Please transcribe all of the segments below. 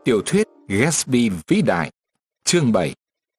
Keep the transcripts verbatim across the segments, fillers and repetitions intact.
Tiểu thuyết Gatsby vĩ đại, chương bảy.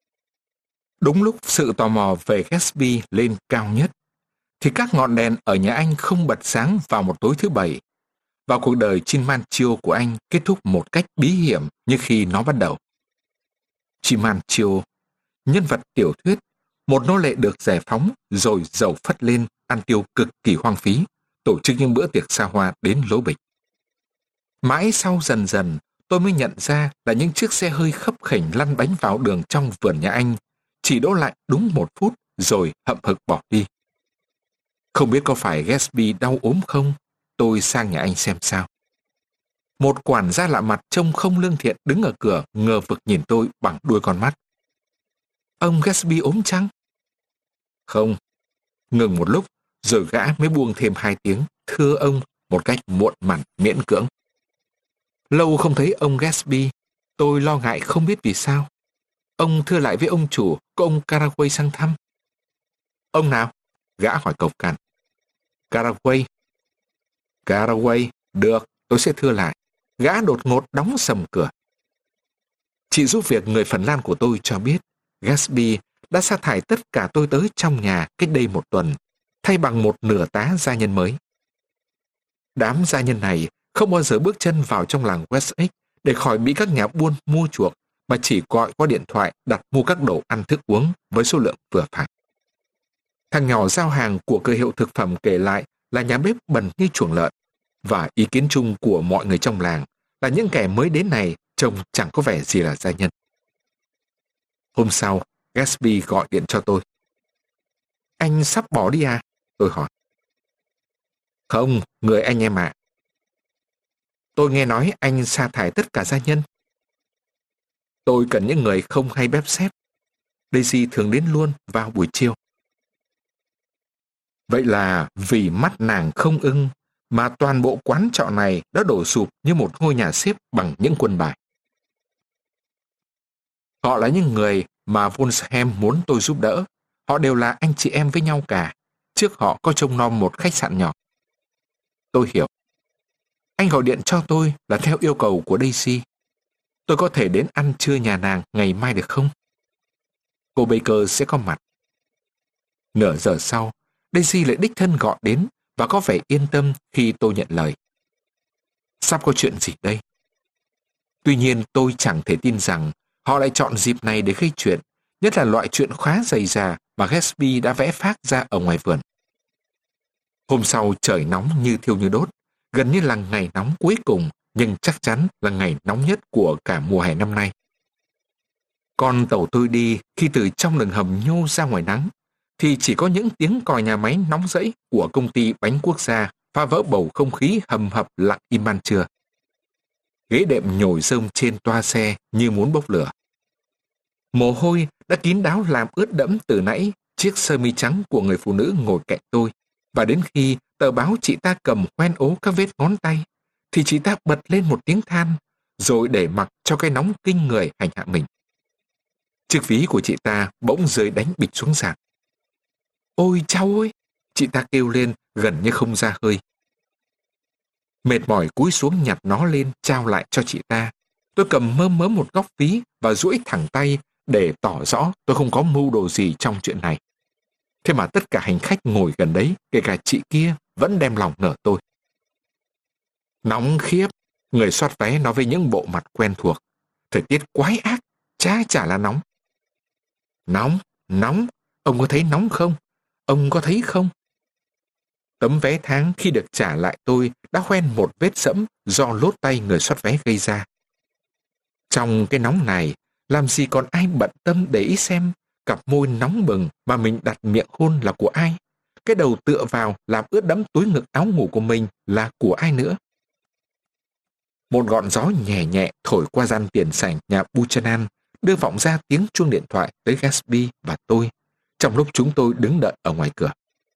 Đúng lúc sự tò mò về Gatsby lên cao nhất, thì các ngọn đèn ở nhà anh không bật sáng vào một tối thứ Bảy, và cuộc đời Chimanchio của anh kết thúc một cách bí hiểm như khi nó bắt đầu. Chimanchio, nhân vật tiểu thuyết, một nô lệ được giải phóng rồi giàu phất lên, ăn tiêu cực kỳ hoang phí, tổ chức những bữa tiệc xa hoa đến lố bịch. Mãi sau dần dần, tôi mới nhận ra là những chiếc xe hơi khấp khểnh lăn bánh vào đường trong vườn nhà anh, chỉ đỗ lại đúng một phút rồi hậm hực bỏ đi. Không biết có phải Gatsby đau ốm không, tôi sang nhà anh xem sao. Một quản gia lạ mặt trông không lương thiện đứng ở cửa ngờ vực nhìn tôi bằng đuôi con mắt. Ông Gatsby ốm chăng? Không. Ngừng một lúc, rồi gã mới buông thêm hai tiếng, thưa ông, một cách muộn mặn miễn cưỡng. Lâu không thấy ông Gatsby, tôi lo ngại không biết vì sao. Ông thưa lại với ông chủ, có ông Caraway sang thăm. Ông nào? Gã hỏi cộc cằn. Caraway. Caraway, được, tôi sẽ thưa lại. Gã đột ngột đóng sầm cửa. Chị giúp việc người Phần Lan của tôi cho biết, Gatsby đã sa thải tất cả tôi tới trong nhà cách đây một tuần, thay bằng một nửa tá gia nhân mới. Đám gia nhân này không bao giờ bước chân vào trong làng Wessex để khỏi bị các nhà buôn mua chuộc, mà chỉ gọi qua điện thoại đặt mua các đồ ăn thức uống với số lượng vừa phải. Thằng nhỏ giao hàng của cửa hiệu thực phẩm kể lại là nhà bếp bẩn như chuồng lợn, và ý kiến chung của mọi người trong làng là những kẻ mới đến này trông chẳng có vẻ gì là gia nhân. Hôm sau, Gatsby gọi điện cho tôi. Anh sắp bỏ đi à? Tôi hỏi. Không, người anh em ạ. Tôi nghe nói anh sa thải tất cả gia nhân. Tôi cần những người không hay bếp xếp. Daisy thường đến luôn vào buổi chiều. Vậy là vì mắt nàng không ưng mà toàn bộ quán trọ này đã đổ sụp như một ngôi nhà xếp bằng những quân bài. Họ là những người mà Wolfsheim muốn tôi giúp đỡ. Họ đều là anh chị em với nhau cả. Trước họ có trông nom một khách sạn nhỏ. Tôi hiểu. Anh gọi điện cho tôi là theo yêu cầu của Daisy. Tôi có thể đến ăn trưa nhà nàng ngày mai được không? Cô Baker sẽ có mặt. Nửa giờ sau, Daisy lại đích thân gọi đến và có vẻ yên tâm khi tôi nhận lời. Sắp có chuyện gì đây? Tuy nhiên tôi chẳng thể tin rằng họ lại chọn dịp này để gây chuyện, nhất là loại chuyện khá dày dà mà Gatsby đã vẽ phác ra ở ngoài vườn. Hôm sau trời nóng như thiêu như đốt, gần như là ngày nóng cuối cùng, nhưng chắc chắn là ngày nóng nhất của cả mùa hè năm nay. Con tàu tôi đi khi từ trong đường hầm nhô ra ngoài nắng, thì chỉ có những tiếng còi nhà máy nóng rẫy của công ty bánh quốc gia phá vỡ bầu không khí hầm hập lặng im ban trưa. Ghế đệm nhồi rơm trên toa xe như muốn bốc lửa. Mồ hôi đã kín đáo làm ướt đẫm từ nãy chiếc sơ mi trắng của người phụ nữ ngồi cạnh tôi, và đến khi tờ báo chị ta cầm hoen ố các vết ngón tay, thì chị ta bật lên một tiếng than, rồi để mặc cho cái nóng kinh người hành hạ mình. Chiếc ví của chị ta bỗng rơi đánh bịch xuống sàn. Ôi cháu ơi! Chị ta kêu lên gần như không ra hơi. Mệt mỏi cúi xuống nhặt nó lên trao lại cho chị ta. Tôi cầm mớm mớm một góc ví và duỗi thẳng tay để tỏ rõ tôi không có mưu đồ gì trong chuyện này. Thế mà tất cả hành khách ngồi gần đấy, kể cả chị kia, vẫn đem lòng nở tôi. Nóng khiếp, người soát vé nói với những bộ mặt quen thuộc. Thời tiết quái ác, chả chả là nóng. Nóng, nóng, ông có thấy nóng không? Ông có thấy không? Tấm vé tháng khi được trả lại tôi đã hoen một vết sẫm do lốt tay người soát vé gây ra. Trong cái nóng này, làm gì còn ai bận tâm để ý xem cặp môi nóng bừng mà mình đặt miệng hôn là của ai? Cái đầu tựa vào làm ướt đẫm túi ngực áo ngủ của mình là của ai nữa? Một ngọn gió nhẹ nhẹ thổi qua gian tiền sảnh nhà Buchanan, đưa vọng ra tiếng chuông điện thoại tới Gatsby và tôi, trong lúc chúng tôi đứng đợi ở ngoài cửa.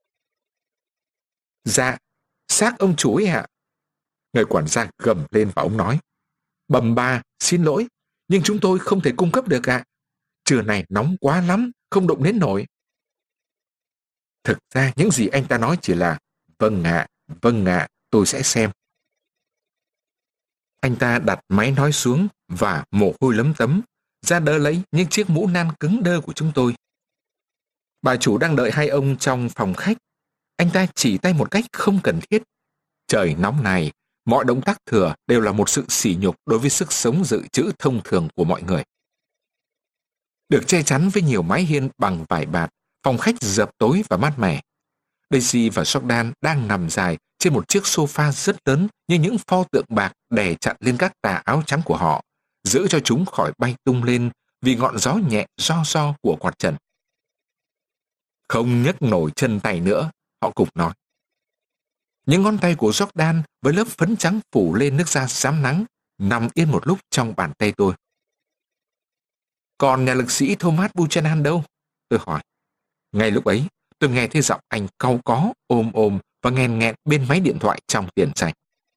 Dạ, xác ông chủ ấy ạ. Người quản gia gầm lên và ông nói. Bẩm bà, xin lỗi, nhưng chúng tôi không thể cung cấp được ạ. Trưa này nóng quá lắm, không động đến nổi. Thực ra những gì anh ta nói chỉ là vâng ạ, vâng ạ, tôi sẽ xem. Anh ta đặt máy nói xuống và mồ hôi lấm tấm, ra đỡ lấy những chiếc mũ nan cứng đơ của chúng tôi. Bà chủ đang đợi hai ông trong phòng khách. Anh ta chỉ tay một cách không cần thiết. Trời nóng này, mọi động tác thừa đều là một sự sỉ nhục đối với sức sống dự trữ thông thường của mọi người. Được che chắn với nhiều mái hiên bằng vải bạt, phòng khách rợp tối và mát mẻ. Daisy và Jordan đang nằm dài trên một chiếc sofa rất lớn như những pho tượng bạc đè chặt lên các tà áo trắng của họ, giữ cho chúng khỏi bay tung lên vì ngọn gió nhẹ ro ro của quạt trần. Không nhấc nổi chân tay nữa, họ cùng nói. Những ngón tay của Jordan với lớp phấn trắng phủ lên nước da xám nắng nằm yên một lúc trong bàn tay tôi. Còn nhà lực sĩ Thomas Buchanan đâu? Tôi hỏi. Ngay lúc ấy, tôi nghe thấy giọng anh cau có, ôm ôm và nghẹn nghẹn bên máy điện thoại trong tiền sảnh.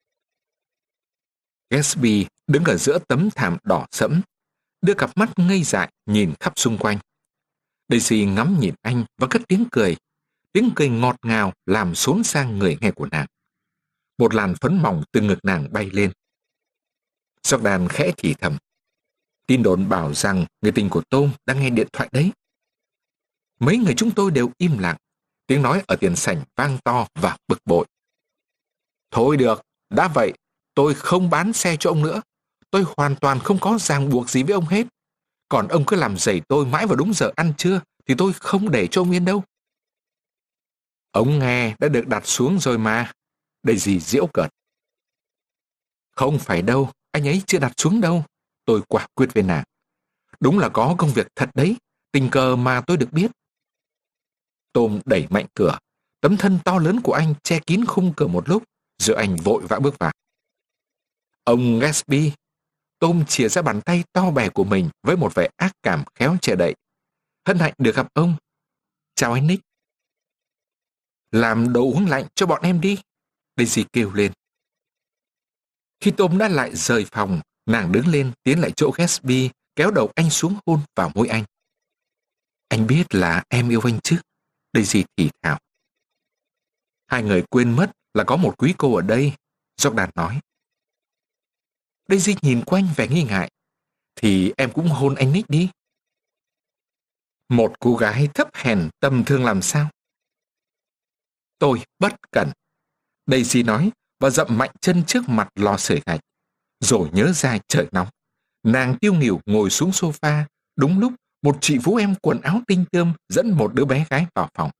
Gatsby đứng ở giữa tấm thảm đỏ sẫm, đưa cặp mắt ngây dại nhìn khắp xung quanh. Daisy ngắm nhìn anh và cất tiếng cười. Tiếng cười ngọt ngào làm xốn sang người nghe của nàng. Một làn phấn mỏng từ ngực nàng bay lên. Jordan khẽ thì thầm. Tin đồn bảo rằng người tình của Tom đang nghe điện thoại đấy. Mấy người chúng tôi đều im lặng. Tiếng nói ở tiền sảnh vang to và bực bội. Thôi được, đã vậy, tôi không bán xe cho ông nữa. Tôi hoàn toàn không có ràng buộc gì với ông hết. Còn ông cứ làm rầy tôi mãi vào đúng giờ ăn trưa thì tôi không để cho ông yên đâu. Ống nghe đã được đặt xuống rồi mà. Daisy giễu cợt. Không phải đâu, anh ấy chưa đặt xuống đâu. Tôi quả quyết với nàng. Đúng là có công việc thật đấy, tình cờ mà tôi được biết. Tom đẩy mạnh cửa. Tấm thân to lớn của anh che kín khung cửa một lúc, rồi anh vội vã bước vào. Ông Gatsby. Tom chìa ra bàn tay to bè của mình với một vẻ ác cảm khéo che đậy. Hân hạnh được gặp ông. Chào anh Nick. Làm đồ uống lạnh cho bọn em đi. Daisy kêu lên. Khi Tom đã lại rời phòng, nàng đứng lên tiến lại chỗ Gatsby, kéo đầu anh xuống hôn vào môi anh. Anh biết là em yêu anh chứ? Daisy thì thào. Hai người quên mất là có một quý cô ở đây, Jordan nói. Daisy nhìn quanh vẻ nghi ngại. Thì em cũng hôn anh Nick đi. Một cô gái thấp hèn tầm thường làm sao? Tôi bất cẩn. Daisy nói và dậm mạnh chân trước mặt lò sưởi gạch. Rồi nhớ ra trời nóng. Nàng tiêu nghỉu ngồi xuống sofa. Đúng lúc một chị vũ em quần áo tinh tươm dẫn một đứa bé gái vào phòng.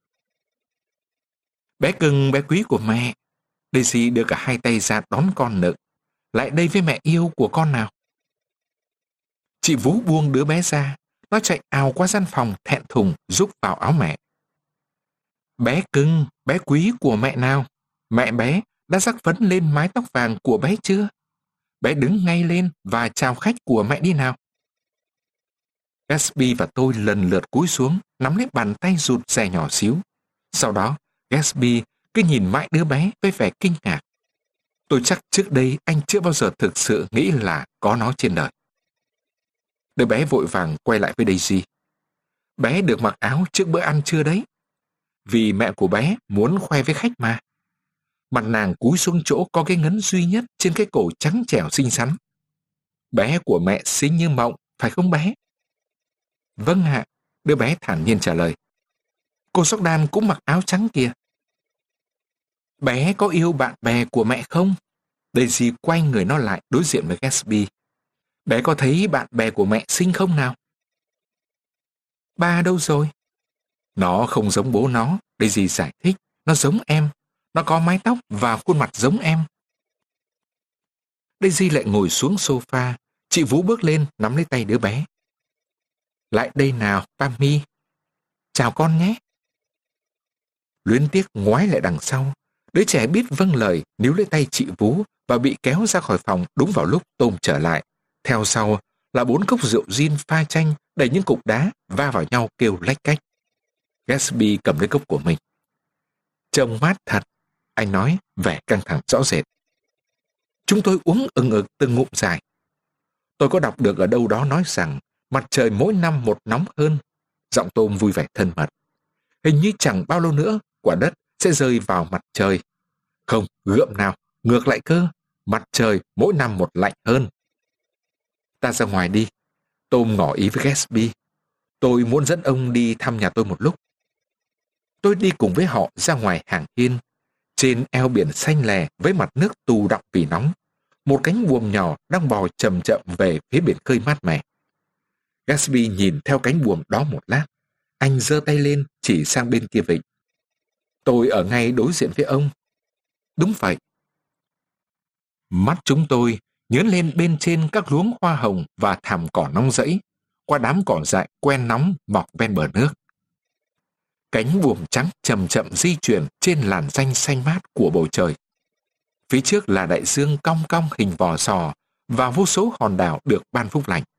Bé cưng bé quý của mẹ. Daisy đưa cả hai tay ra đón con nựng. Lại đây với mẹ yêu của con nào. Chị Vũ buông đứa bé ra. Nó chạy ào qua gian phòng thẹn thùng rúc vào áo mẹ. Bé cưng, bé quý của mẹ nào? Mẹ bé đã rắc phấn lên mái tóc vàng của bé chưa? Bé đứng ngay lên và chào khách của mẹ đi nào. Gatsby và tôi lần lượt cúi xuống, nắm lấy bàn tay rụt rè nhỏ xíu. Sau đó, Gatsby cứ nhìn mãi đứa bé với vẻ kinh ngạc. Tôi chắc trước đây anh chưa bao giờ thực sự nghĩ là có nó trên đời. Đứa bé vội vàng quay lại với Daisy. Bé được mặc áo trước bữa ăn trưa đấy. Vì mẹ của bé muốn khoe với khách mà. Mặt nàng cúi xuống chỗ có cái ngấn duy nhất trên cái cổ trắng trẻo xinh xắn. Bé của mẹ xinh như mộng, phải không bé? Vâng ạ, đứa bé thản nhiên trả lời. Cô Jordan cũng mặc áo trắng kìa. Bé có yêu bạn bè của mẹ không? Daisy quay người nó lại đối diện với Gatsby. Bé có thấy bạn bè của mẹ xinh không nào? Ba đâu rồi? Nó không giống bố nó, Daisy giải thích. Nó giống em. Nó có mái tóc và khuôn mặt giống em. Daisy lại ngồi xuống sofa. Chị Vũ bước lên nắm lấy tay đứa bé. Lại đây nào, Pammy. Chào con nhé. Luyến tiếc ngoái lại đằng sau. Đứa trẻ biết vâng lời níu lấy tay chị Vũ và bị kéo ra khỏi phòng đúng vào lúc Tom trở lại. Theo sau là bốn cốc rượu gin pha chanh đầy những cục đá va vào nhau kêu lách cách. Gatsby cầm lấy cốc của mình. Trông mát thật, anh nói vẻ căng thẳng rõ rệt. Chúng tôi uống ừng ực từng ngụm dài. Tôi có đọc được ở đâu đó nói rằng mặt trời mỗi năm một nóng hơn. Giọng Tom vui vẻ thân mật. Hình như chẳng bao lâu nữa quả đất sẽ rơi vào mặt trời. Không, gượm nào, ngược lại cơ. mặt trời mỗi năm một lạnh hơn. Ta ra ngoài đi. Tom ngỏ ý với Gatsby. Tôi muốn dẫn ông đi thăm nhà tôi một lúc. Tôi đi cùng với họ ra ngoài hàng hiên. Trên eo biển xanh lè với mặt nước tù đọng vì nóng, một cánh buồm nhỏ đang bò chậm chậm về phía biển khơi mát mẻ. Gatsby nhìn theo cánh buồm đó một lát. Anh giơ tay lên chỉ sang bên kia vịnh. Tôi ở ngay đối diện với ông. Đúng vậy. Mắt chúng tôi nhớn lên bên trên các luống hoa hồng và thảm cỏ nóng rẫy, qua đám cỏ dại quen nóng mọc ven bờ nước. Cánh buồm trắng chậm chậm di chuyển trên làn ranh xanh mát của bầu trời. Phía trước là đại dương cong cong hình vò sò và vô số hòn đảo được ban phúc lành.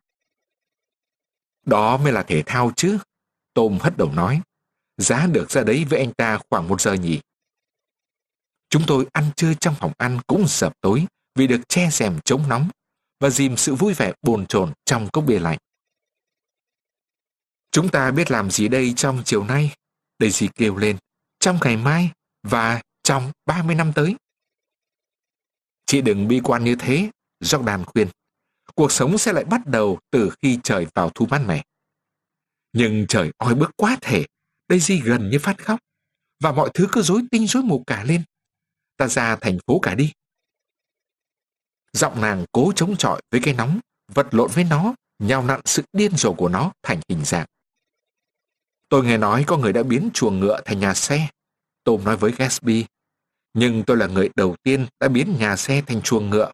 Đó mới là thể thao chứ, Tom hất đầu nói. Giá được ra đấy với anh ta khoảng một giờ nhỉ. Chúng tôi ăn trưa trong phòng ăn cũng sập tối vì được che rèm chống nóng và dìm sự vui vẻ bồn chồn trong cốc bia lạnh. Chúng ta biết làm gì đây trong chiều nay? Daisy kêu lên. Trong ngày mai và trong ba mươi năm tới. Chị đừng bi quan như thế, Jordan khuyên. Cuộc sống sẽ lại bắt đầu từ khi trời vào thu mát mẻ. Nhưng trời oi bức quá thể, Daisy gần như phát khóc, và mọi thứ cứ rối tinh rối mù cả lên. Ta ra thành phố cả đi. Giọng nàng cố chống chọi với cái nóng, vật lộn với nó, nhào nặn sự điên rồ của nó thành hình dạng. Tôi nghe nói có người đã biến chuồng ngựa thành nhà xe, Tom nói với Gatsby. Nhưng tôi là người đầu tiên đã biến nhà xe thành chuồng ngựa.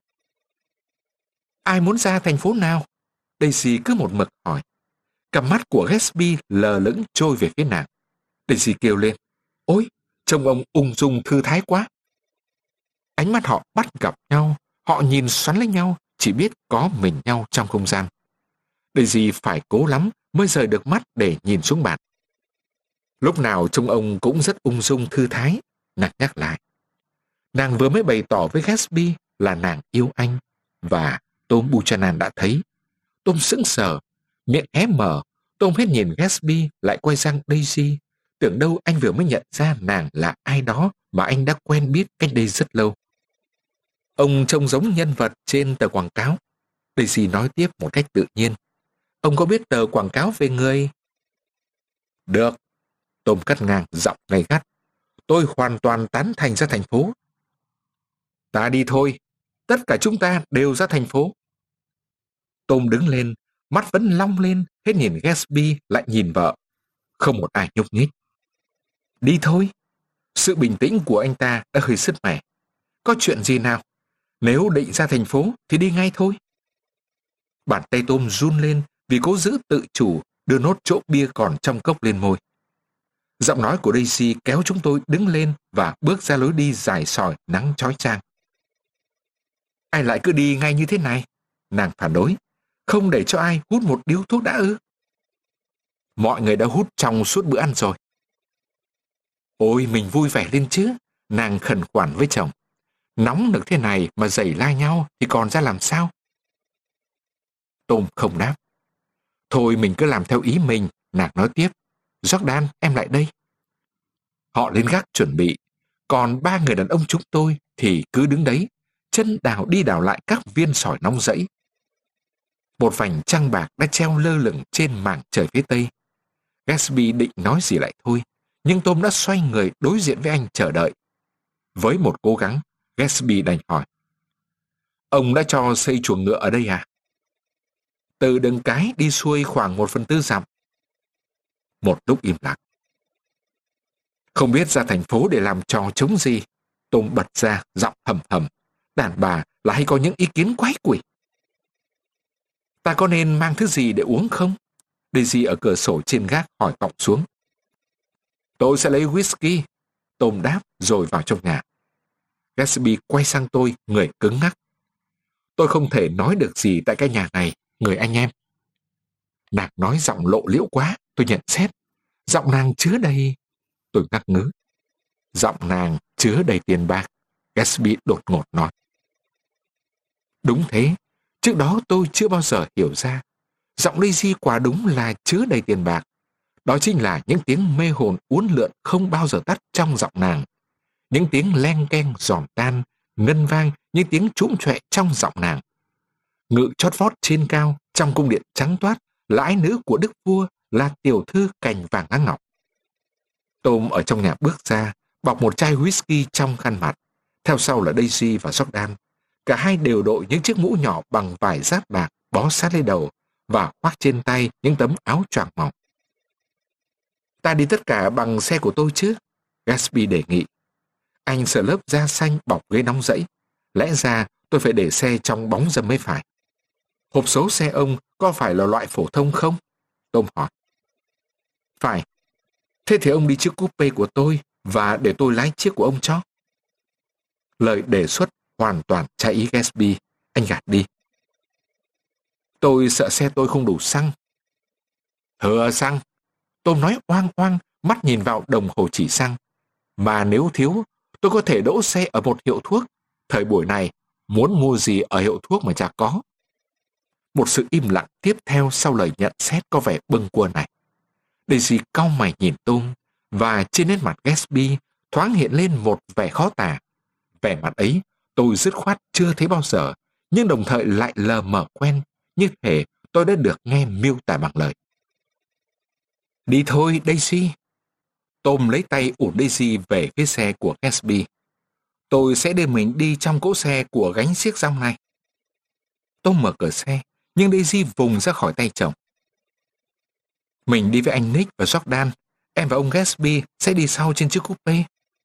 Ai muốn ra thành phố nào? Daisy cứ một mực hỏi. Cặp mắt của Gatsby lờ lững trôi về phía nàng. Daisy kêu lên. Ôi, trông ông ung dung thư thái quá. Ánh mắt họ bắt gặp nhau, họ nhìn xoắn lấy nhau, chỉ biết có mình nhau trong không gian. Daisy phải cố lắm mới rời được mắt để nhìn xuống bàn. Lúc nào trông ông cũng rất ung dung thư thái, nàng nhắc lại. Nàng vừa mới bày tỏ với Gatsby là nàng yêu anh, và Tom Buchanan đã thấy. Tom sững sờ, miệng hé mở. Tom hết nhìn Gatsby lại quay sang Daisy. Tưởng đâu anh vừa mới nhận ra nàng là ai đó mà anh đã quen biết cách đây rất lâu. Ông trông giống nhân vật trên tờ quảng cáo. Daisy nói tiếp một cách tự nhiên. Ông có biết tờ quảng cáo về người? Được. Tom cắt ngang giọng gay gắt. Tôi hoàn toàn tán thành ra thành phố. Ta đi thôi. Tất cả chúng ta đều ra thành phố. Tom đứng lên, mắt vẫn long lên, hết nhìn Gatsby lại nhìn vợ. Không một ai nhúc nhích. Đi thôi. Sự bình tĩnh của anh ta đã hơi sứt mẻ. Có chuyện gì nào? Nếu định ra thành phố thì đi ngay thôi. Bàn tay Tom run lên vì cố giữ tự chủ đưa nốt chỗ bia còn trong cốc lên môi. Giọng nói của Daisy kéo chúng tôi đứng lên và bước ra lối đi dài sỏi nắng chói chang. Ai lại cứ đi ngay như thế này? Nàng phản đối. Không để cho ai hút một điếu thuốc đã ư? Mọi người đã hút trong suốt bữa ăn rồi. Ôi, mình vui vẻ lên chứ, nàng khẩn khoản với chồng. Nóng được thế này mà giày la nhau thì còn ra làm sao? Tom không đáp. Thôi mình cứ làm theo ý mình, nàng nói tiếp. Jordan, em lại đây. Họ lên gác chuẩn bị, còn ba người đàn ông chúng tôi thì cứ đứng đấy, chân đào đi đào lại các viên sỏi nóng rẫy. Một vành trăng bạc đã treo lơ lửng trên mảng trời phía tây. Gatsby định nói gì lại thôi, nhưng Tom đã xoay người đối diện với anh chờ đợi. Với một cố gắng, Gatsby đành hỏi. Ông đã cho xây chuồng ngựa ở đây à? Từ đường cái đi xuôi khoảng một phần tư dặm. Một lúc im lặng. Không biết ra thành phố để làm trò chống gì, Tom bật ra giọng hầm hầm. Đàn bà là hay có những ý kiến quái quỷ. Ta có nên mang thứ gì để uống không? Daisy ở cửa sổ trên gác hỏi vọng xuống. Tôi sẽ lấy whisky, Tom đáp rồi vào trong nhà. Gatsby quay sang tôi, người cứng ngắc. Tôi không thể nói được gì tại cái nhà này, người anh em. Nàng nói giọng lộ liễu quá, tôi nhận xét. Giọng nàng chứa đầy... Tôi ngắc ngứ. Giọng nàng chứa đầy tiền bạc, Gatsby đột ngột nói. Đúng thế, trước đó tôi chưa bao giờ hiểu ra. Giọng Daisy quả đúng là chứa đầy tiền bạc. Đó chính là những tiếng mê hồn uốn lượn không bao giờ tắt trong giọng nàng. Những tiếng len keng giòn tan ngân vang những tiếng trũm choẹ trong giọng nàng. Ngự chót vót trên cao trong cung điện trắng toát là ái nữ của đức vua, là tiểu thư cành vàng lá ngọc. Tom ở trong nhà bước ra, bọc một chai whisky trong khăn mặt. Theo sau là Daisy và Jordan. Cả hai đều đội những chiếc mũ nhỏ bằng vải giáp bạc bó sát lên đầu và khoác trên tay những tấm áo choàng mỏng. Ta đi tất cả bằng xe của tôi chứ? Gatsby đề nghị. Anh sợ lớp da xanh bọc ghế nóng rẫy. Lẽ ra tôi phải để xe trong bóng râm mới phải. Hộp số xe ông có phải là loại phổ thông không? Tom hỏi. Phải. Thế thì ông đi chiếc coupe của tôi và để tôi lái chiếc của ông cho. Lời đề xuất hoàn toàn trái ý Gatsby. Anh gạt đi. Tôi sợ xe tôi không đủ xăng. Thừa xăng. Tom nói oang oang, mắt nhìn vào đồng hồ chỉ xăng. Mà nếu thiếu, tôi có thể đỗ xe ở một hiệu thuốc. Thời buổi này, muốn mua gì ở hiệu thuốc mà chả có. Một sự im lặng tiếp theo sau lời nhận xét có vẻ bâng quơ này. Daisy cau mày nhìn Tom, và trên nét mặt Gatsby thoáng hiện lên một vẻ khó tả. Vẻ mặt ấy tôi dứt khoát chưa thấy bao giờ, nhưng đồng thời lại lờ mờ quen, như thể tôi đã được nghe miêu tả bằng lời. Đi thôi, Daisy. Tom lấy tay ủi Daisy về phía xe của Gatsby. Tôi sẽ đưa mình đi trong cỗ xe của gánh xiếc rong này. Tom mở cửa xe, nhưng Daisy vùng ra khỏi tay chồng. Mình đi với anh Nick và Jordan. Em và ông Gatsby sẽ đi sau trên chiếc coupe.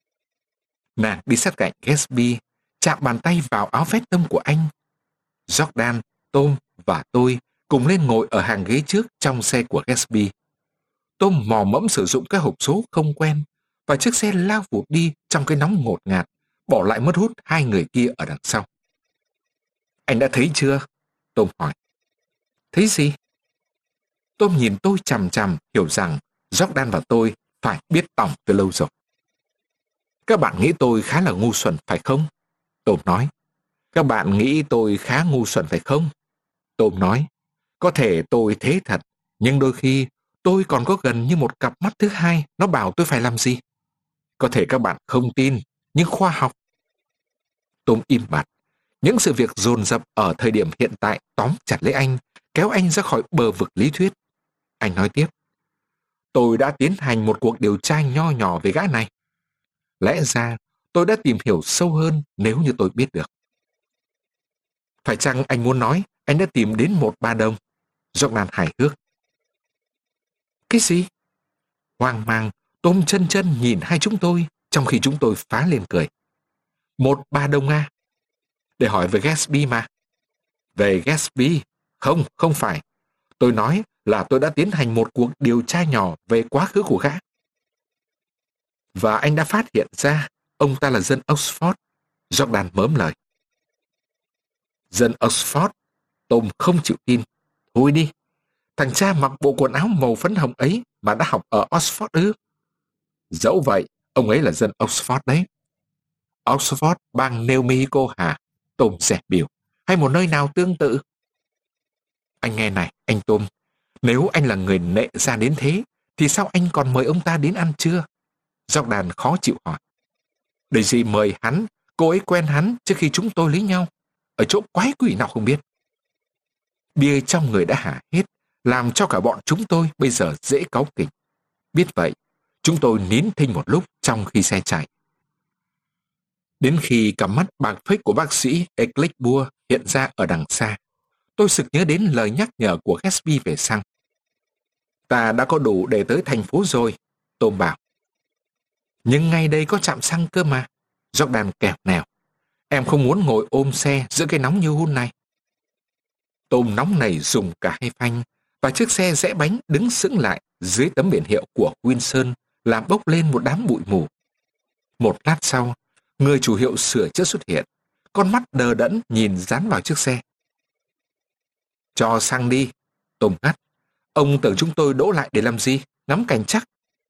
Nàng đi sát cạnh Gatsby, chạm bàn tay vào áo vest tông của anh. Jordan, Tom và tôi cùng lên ngồi ở hàng ghế trước trong xe của Gatsby. Tom mò mẫm sử dụng cái hộp số không quen, và chiếc xe lao vụt đi trong cái nóng ngột ngạt, bỏ lại mất hút hai người kia ở đằng sau. Anh đã thấy chưa? Tom hỏi. Thấy gì? Tom nhìn tôi chằm chằm, hiểu rằng Jordan và tôi phải biết tòng từ lâu rồi. Các bạn nghĩ tôi khá là ngu xuẩn phải không? Tom nói. Các bạn nghĩ tôi khá ngu xuẩn phải không? Tom nói. Có thể tôi thế thật, nhưng đôi khi tôi còn có gần như một cặp mắt thứ hai, nó bảo tôi phải làm gì. Có thể các bạn không tin, nhưng khoa học. Tom im bặt. Những sự việc dồn dập ở thời điểm hiện tại tóm chặt lấy anh, kéo anh ra khỏi bờ vực lý thuyết. Anh nói tiếp. Tôi đã tiến hành một cuộc điều tra nho nhỏ về gã này. Lẽ ra tôi đã tìm hiểu sâu hơn nếu như tôi biết được. Phải chăng anh muốn nói anh đã tìm đến một bà đồng? Jordan hài hước. Cái gì? Hoang mang, Tom chân chân nhìn hai chúng tôi, trong khi chúng tôi phá lên cười. Một bà đồng à? Để hỏi về Gatsby mà. Về Gatsby? Không, không phải. Tôi nói là tôi đã tiến hành một cuộc điều tra nhỏ về quá khứ của gã. Và anh đã phát hiện ra ông ta là dân Oxford. Jordan mớm lời. Dân Oxford? Tom không chịu tin. Thôi đi. Thằng cha mặc bộ quần áo màu phấn hồng ấy mà đã học ở Oxford ư? Dẫu vậy, ông ấy là dân Oxford đấy. Oxford, bang New Mexico hả? Tom dẹp biểu. Hay một nơi nào tương tự? Anh nghe này, anh Tom. Nếu anh là người nệ ra đến thế, thì sao anh còn mời ông ta đến ăn trưa? Jordan khó chịu hỏi. Daisy mời hắn, cô ấy quen hắn trước khi chúng tôi lấy nhau. Ở chỗ quái quỷ nào không biết. Bia trong người đã hả hết, làm cho cả bọn chúng tôi bây giờ dễ cáu kỉnh. Biết vậy, chúng tôi nín thinh một lúc trong khi xe chạy. Đến khi cặp mắt bạc phếch của bác sĩ Eclipse hiện ra ở đằng xa, tôi sực nhớ đến lời nhắc nhở của Gatsby về xăng. Ta đã có đủ để tới thành phố rồi, Tom bảo. Nhưng ngay đây có trạm xăng cơ mà. Jordan kẹo nèo. Em không muốn ngồi ôm xe giữa cái nóng như hun này. Tom nóng này dùng cả hai phanh, và chiếc xe rẽ bánh đứng sững lại dưới tấm biển hiệu của Wilson, làm bốc lên một đám bụi mù. Một lát sau, người chủ hiệu sửa chữa xuất hiện, con mắt đờ đẫn nhìn dán vào chiếc xe. Cho xăng đi, Tom ngắt. Ông tưởng chúng tôi đỗ lại để làm gì? Ngắm cảnh chắc.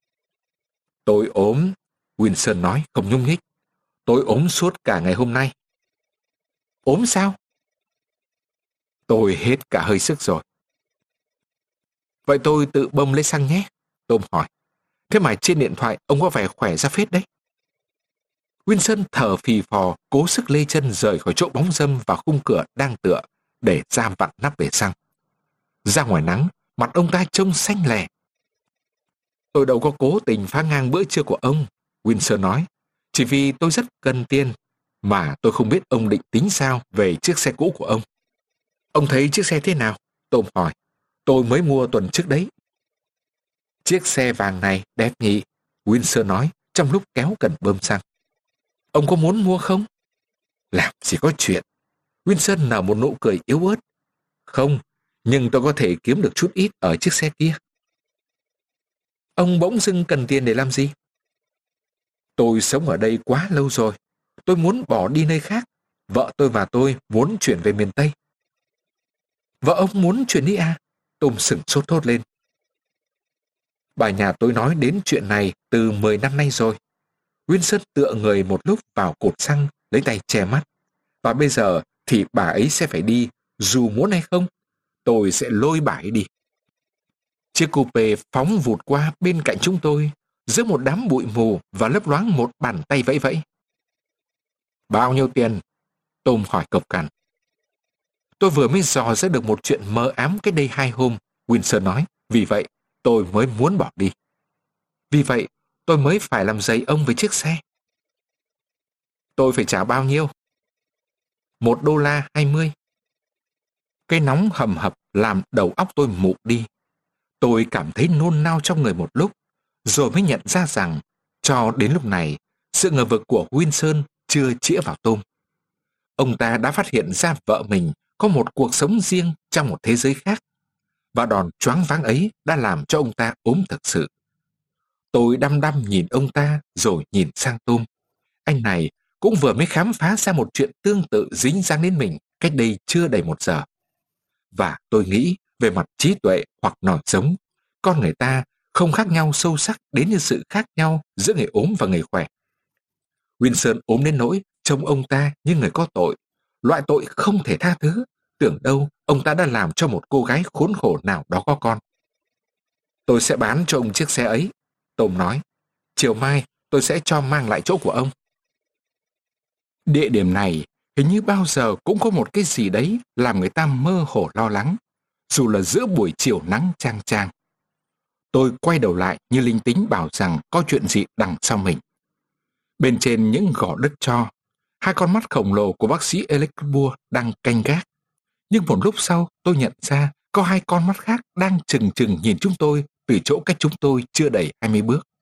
Tôi ốm, Wilson nói không nhúc nhích. Tôi ốm suốt cả ngày hôm nay. Ốm sao? Tôi hết cả hơi sức rồi. Vậy tôi tự bơm lấy xăng nhé, Tom hỏi. Thế mà trên điện thoại ông có vẻ khỏe ra phết đấy. Wilson thở phì phò, cố sức lê chân rời khỏi chỗ bóng râm và khung cửa đang tựa để ra vặn nắp bể xăng. Ra ngoài nắng, mặt ông ta trông xanh lè. Tôi đâu có cố tình phá ngang bữa trưa của ông, Wilson nói. Chỉ vì tôi rất cần tiền, mà tôi không biết ông định tính sao về chiếc xe cũ của ông. Ông thấy chiếc xe thế nào? Tom hỏi. Tôi mới mua tuần trước đấy. Chiếc xe vàng này đẹp nhỉ? Wilson nói trong lúc kéo cần bơm xăng. Ông có muốn mua không? Làm gì có chuyện. Wilson nở một nụ cười yếu ớt. Không, nhưng tôi có thể kiếm được chút ít ở chiếc xe kia. Ông bỗng dưng cần tiền để làm gì? Tôi sống ở đây quá lâu rồi. Tôi muốn bỏ đi nơi khác. Vợ tôi và tôi muốn chuyển về miền Tây. Vợ ông muốn chuyển đi à? Tom sửng sốt thốt lên. Bà nhà tôi nói đến chuyện này từ mười năm nay rồi. Wilson tựa người một lúc vào cột xăng, lấy tay che mắt. Và bây giờ thì bà ấy sẽ phải đi, dù muốn hay không. Tôi sẽ lôi bà ấy đi. Chiếc coupe phóng vụt qua bên cạnh chúng tôi, giữa một đám bụi mù và lấp loáng một bàn tay vẫy vẫy. Bao nhiêu tiền? Tom hỏi cộc cằn. Tôi vừa mới dò ra được một chuyện mờ ám cách đây hai hôm, Wilson nói. Vì vậy, tôi mới muốn bỏ đi. Vì vậy, tôi mới phải làm dày ông với chiếc xe. Tôi phải trả bao nhiêu? Một đô la hai mươi. Cái nóng hầm hập làm đầu óc tôi mụ đi. Tôi cảm thấy nôn nao trong người một lúc, rồi mới nhận ra rằng, cho đến lúc này, sự ngờ vực của Wilson chưa chĩa vào Tom. Ông ta đã phát hiện ra vợ mình có một cuộc sống riêng trong một thế giới khác, và đòn choáng váng ấy đã làm cho ông ta ốm thực sự. Tôi đăm đăm nhìn ông ta rồi nhìn sang Tom. Anh này cũng vừa mới khám phá ra một chuyện tương tự dính dáng đến mình cách đây chưa đầy một giờ. Và tôi nghĩ về mặt trí tuệ hoặc nói giống, con người ta không khác nhau sâu sắc đến như sự khác nhau giữa người ốm và người khỏe. Wilson ốm đến nỗi trông ông ta như người có tội, loại tội không thể tha thứ. Tưởng đâu ông ta đã làm cho một cô gái khốn khổ nào đó có con. Tôi sẽ bán cho ông chiếc xe ấy, Tom nói. Chiều mai tôi sẽ cho mang lại chỗ của ông. Địa điểm này hình như bao giờ cũng có một cái gì đấy làm người ta mơ hồ lo lắng, dù là giữa buổi chiều nắng chang chang. Tôi quay đầu lại như linh tính bảo rằng có chuyện gì đằng sau mình. Bên trên những gò đất tro, hai con mắt khổng lồ của bác sĩ Electbua đang canh gác. Nhưng một lúc sau tôi nhận ra có hai con mắt khác đang chừng chừng nhìn chúng tôi từ chỗ cách chúng tôi chưa đầy hai mươi bước.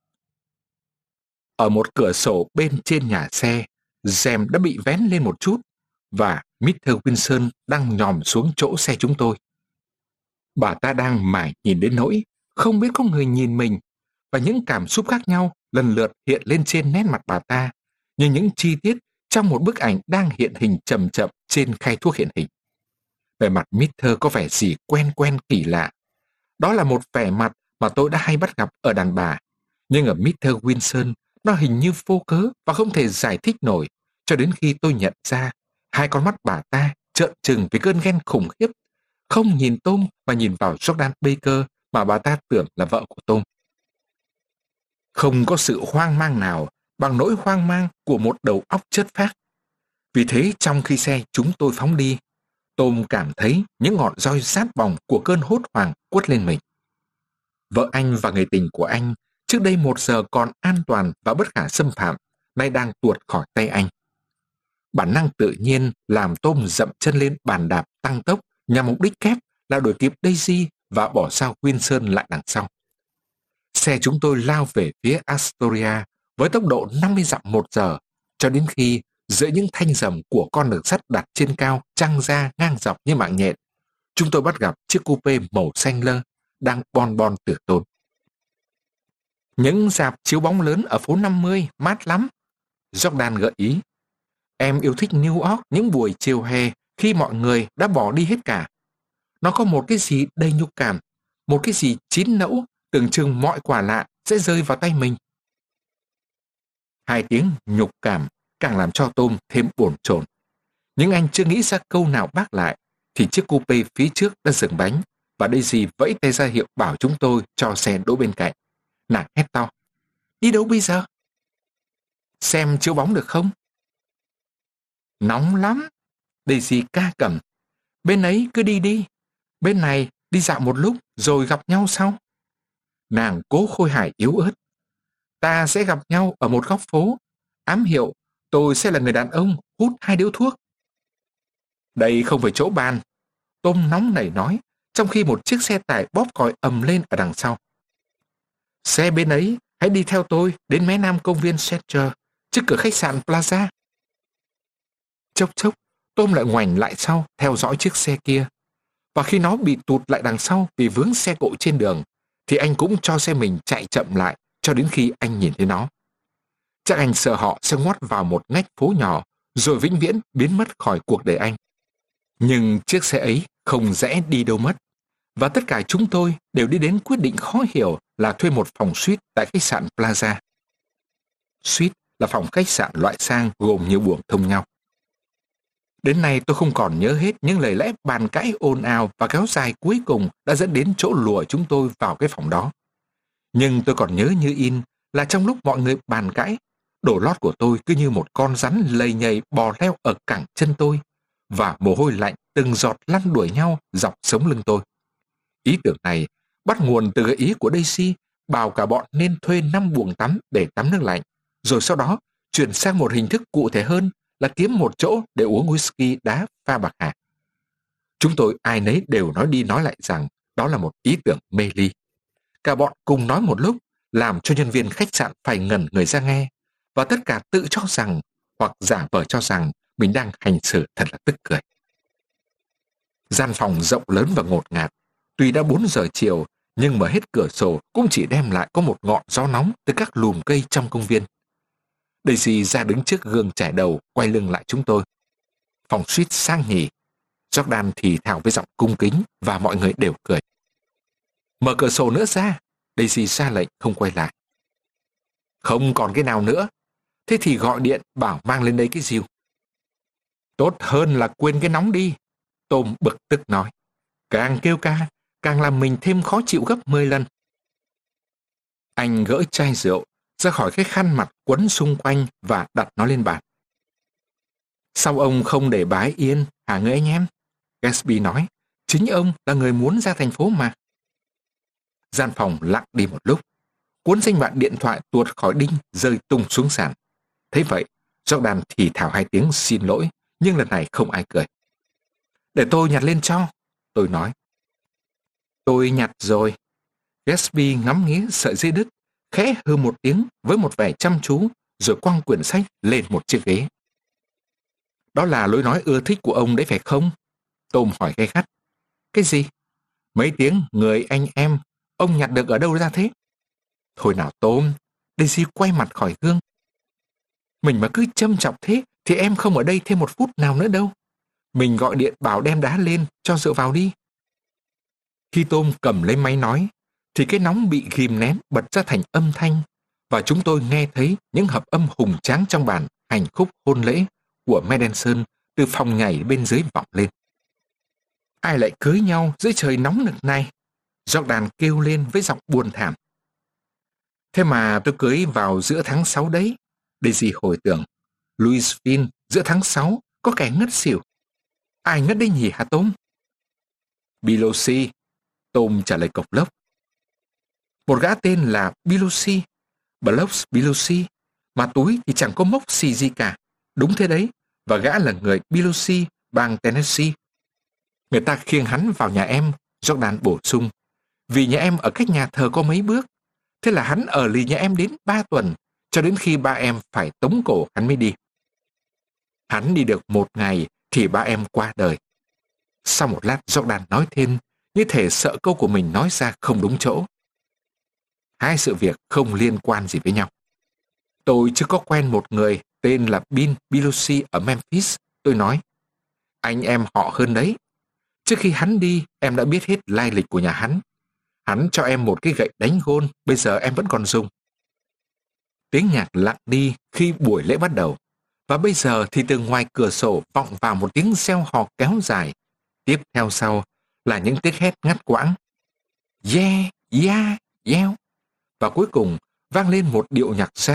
Ở một cửa sổ bên trên nhà xe, rèm đã bị vén lên một chút và mít tơ Wilson đang nhòm xuống chỗ xe chúng tôi. Bà ta đang mải nhìn đến nỗi không biết có người nhìn mình, và những cảm xúc khác nhau lần lượt hiện lên trên nét mặt bà ta như những chi tiết trong một bức ảnh đang hiện hình chậm chậm trên khay thuốc hiện hình. Vẻ mặt mít tơ có vẻ gì quen quen kỳ lạ. Đó là một vẻ mặt mà tôi đã hay bắt gặp ở đàn bà, nhưng ở mít tơ Wilson nó hình như vô cớ và không thể giải thích nổi, cho đến khi tôi nhận ra hai con mắt bà ta trợn trừng vì cơn ghen khủng khiếp, không nhìn Tom mà nhìn vào Jordan Baker mà bà ta tưởng là vợ của Tom. Không có sự hoang mang nào bằng nỗi hoang mang của một đầu óc chất phác. Vì thế trong khi xe chúng tôi phóng đi, Tom cảm thấy những ngọn roi rát bỏng của cơn hốt hoảng quất lên mình. Vợ anh và người tình của anh trước đây một giờ còn an toàn và bất khả xâm phạm, nay đang tuột khỏi tay anh. Bản năng tự nhiên làm Tom dậm chân lên bàn đạp tăng tốc nhằm mục đích kép là đuổi kịp Daisy và bỏ sao Wilson lại đằng sau. Xe chúng tôi lao về phía Astoria với tốc độ năm mươi dặm một giờ, cho đến khi giữa những thanh rầm của con đường sắt đặt trên cao trăng ra ngang dọc như mạng nhện, chúng tôi bắt gặp chiếc coupe màu xanh lơ đang bon bon từ tốn. Những rạp chiếu bóng lớn ở phố năm mươi mát lắm, Jordan gợi ý. Em yêu thích New York những buổi chiều hè khi mọi người đã bỏ đi hết cả. Nó có một cái gì đầy nhục cảm, một cái gì chín nẫu, tưởng chừng mọi quả lạ sẽ rơi vào tay mình. Hai tiếng nhục cảm càng làm cho Tom thêm bồn chồn. Nhưng anh chưa nghĩ ra câu nào bác lại, thì chiếc coupe phía trước đã dừng bánh, và Daisy vẫy tay ra hiệu bảo chúng tôi cho xe đỗ bên cạnh. Nàng hét to. Đi đâu bây giờ? xem chiếu bóng được không? Nóng lắm. Daisy ca cẩm. Bên ấy cứ đi đi. Bên này đi dạo một lúc rồi gặp nhau sau. Nàng cố khôi hài yếu ớt. Ta sẽ gặp nhau ở một góc phố. Ám hiệu tôi sẽ là người đàn ông hút hai điếu thuốc. Đây không phải chỗ bàn. Tom nóng nảy nói, trong khi một chiếc xe tải bóp còi ầm lên ở đằng sau. Xe bên ấy, hãy đi theo tôi đến mé nam công viên Center, trước cửa khách sạn Plaza. Chốc chốc, Tom lại ngoảnh lại sau, theo dõi chiếc xe kia. Và khi nó bị tụt lại đằng sau vì vướng xe cộ trên đường, thì anh cũng cho xe mình chạy chậm lại cho đến khi anh nhìn thấy nó. Chắc anh sợ họ sẽ ngoắt vào một ngách phố nhỏ, rồi vĩnh viễn biến mất khỏi cuộc đời anh. Nhưng chiếc xe ấy không rẽ đi đâu mất, và tất cả chúng tôi đều đi đến quyết định khó hiểu là thuê một phòng suite tại khách sạn Plaza. Suite là phòng khách sạn loại sang gồm nhiều buồng thông nhau. Đến nay tôi không còn nhớ hết những lời lẽ bàn cãi ồn ào và kéo dài cuối cùng đã dẫn đến chỗ lùa chúng tôi vào cái phòng đó. Nhưng tôi còn nhớ như in là trong lúc mọi người bàn cãi, đồ lót của tôi cứ như một con rắn lầy nhầy bò leo ở cẳng chân tôi, và mồ hôi lạnh từng giọt lăn đuổi nhau dọc sống lưng tôi. Ý tưởng này bắt nguồn từ gợi ý của Daisy bảo cả bọn nên thuê năm buồng tắm để tắm nước lạnh, rồi sau đó chuyển sang một hình thức cụ thể hơn là kiếm một chỗ để uống whisky đá pha bạc hà. Chúng tôi ai nấy đều nói đi nói lại rằng đó là một ý tưởng mê ly. Cả bọn cùng nói một lúc, làm cho nhân viên khách sạn phải ngẩn người ra nghe, và tất cả tự cho rằng hoặc giả vờ cho rằng mình đang hành xử thật là tức cười. Gian phòng rộng lớn và ngột ngạt, tuy đã bốn giờ chiều, nhưng mở hết cửa sổ cũng chỉ đem lại có một ngọn gió nóng từ các lùm cây trong công viên. Daisy ra đứng trước gương chải đầu, quay lưng lại chúng tôi. Phòng suite sang nhỉ. Jordan thì thào với giọng cung kính và mọi người đều cười. Mở cửa sổ nữa ra, Daisy ra lệnh không quay lại. Không còn cái nào nữa. Thế thì gọi điện bảo mang lên đây cái rìu. Tốt hơn là quên cái nóng đi, Tom bực tức nói. Càng kêu ca, càng làm mình thêm khó chịu gấp mười lần. Anh gỡ chai rượu ra khỏi cái khăn mặt quấn xung quanh và đặt nó lên bàn. Sao ông không để bà ấy yên, hả người anh em? Gatsby nói, chính ông là người muốn ra thành phố mà. Gian phòng lặng đi một lúc. Cuốn danh bạ điện thoại tuột khỏi đinh rơi tung xuống sàn. Thế vậy, Jordan thì thào hai tiếng xin lỗi, nhưng lần này không ai cười. Để tôi nhặt lên cho, tôi nói. Tôi nhặt rồi. Gatsby ngắm nghía sợi dây đứt, khẽ hư một tiếng với một vẻ chăm chú, rồi quăng quyển sách lên một chiếc ghế. Đó là lối nói ưa thích của ông đấy phải không? Tom hỏi gay gắt. Cái gì? Mấy tiếng người anh em, ông nhặt được ở đâu ra thế? Thôi nào Tom, Daisy quay mặt khỏi gương. Mình mà cứ châm chọc thế thì em không ở đây thêm một phút nào nữa đâu. Mình gọi điện bảo đem đá lên cho rượu vào đi. Khi Tom cầm lấy máy nói, thì cái nóng bị ghim nén bật ra thành âm thanh, và chúng tôi nghe thấy những hợp âm hùng tráng trong bản hành khúc hôn lễ của Mendelssohn từ phòng nhảy bên dưới vọng lên. Ai lại cưới nhau dưới trời nóng nực này? Jordan kêu lên với giọng buồn thảm. Thế mà tôi cưới vào giữa tháng sáu đấy. Daisy hồi tưởng. Louisville giữa tháng sáu có kẻ ngất xỉu. Ai ngất đấy nhỉ hả Tom? Bilosi. Tom trả lời cộc lốc. Một gã tên là Bilosi, Blocks Bilosi, mà túi thì chẳng có mốc xì gì cả. Đúng thế đấy, và gã là người Bilosi, bang Tennessee. Người ta khiêng hắn vào nhà em, Jordan bổ sung, vì nhà em ở cách nhà thờ có mấy bước. Thế là hắn ở lì nhà em đến ba tuần, cho đến khi ba em phải tống cổ hắn mới đi. Hắn đi được một ngày thì ba em qua đời. Sau một lát Jordan nói thêm, như thể sợ câu của mình nói ra không đúng chỗ. Hai sự việc không liên quan gì với nhau. Tôi chưa có quen một người tên là Bill Bilosi ở Memphis, tôi nói. Anh em họ hơn đấy. Trước khi hắn đi, em đã biết hết lai lịch của nhà hắn. Hắn cho em một cái gậy đánh gôn, bây giờ em vẫn còn dùng. Tiếng nhạc lặng đi khi buổi lễ bắt đầu, và bây giờ thì từ ngoài cửa sổ vọng vào một tiếng reo hò kéo dài. Tiếp theo sau là những tiếng hét ngắt quãng. Yeah, yeah, yeah. Và cuối cùng vang lên một điệu nhạc xa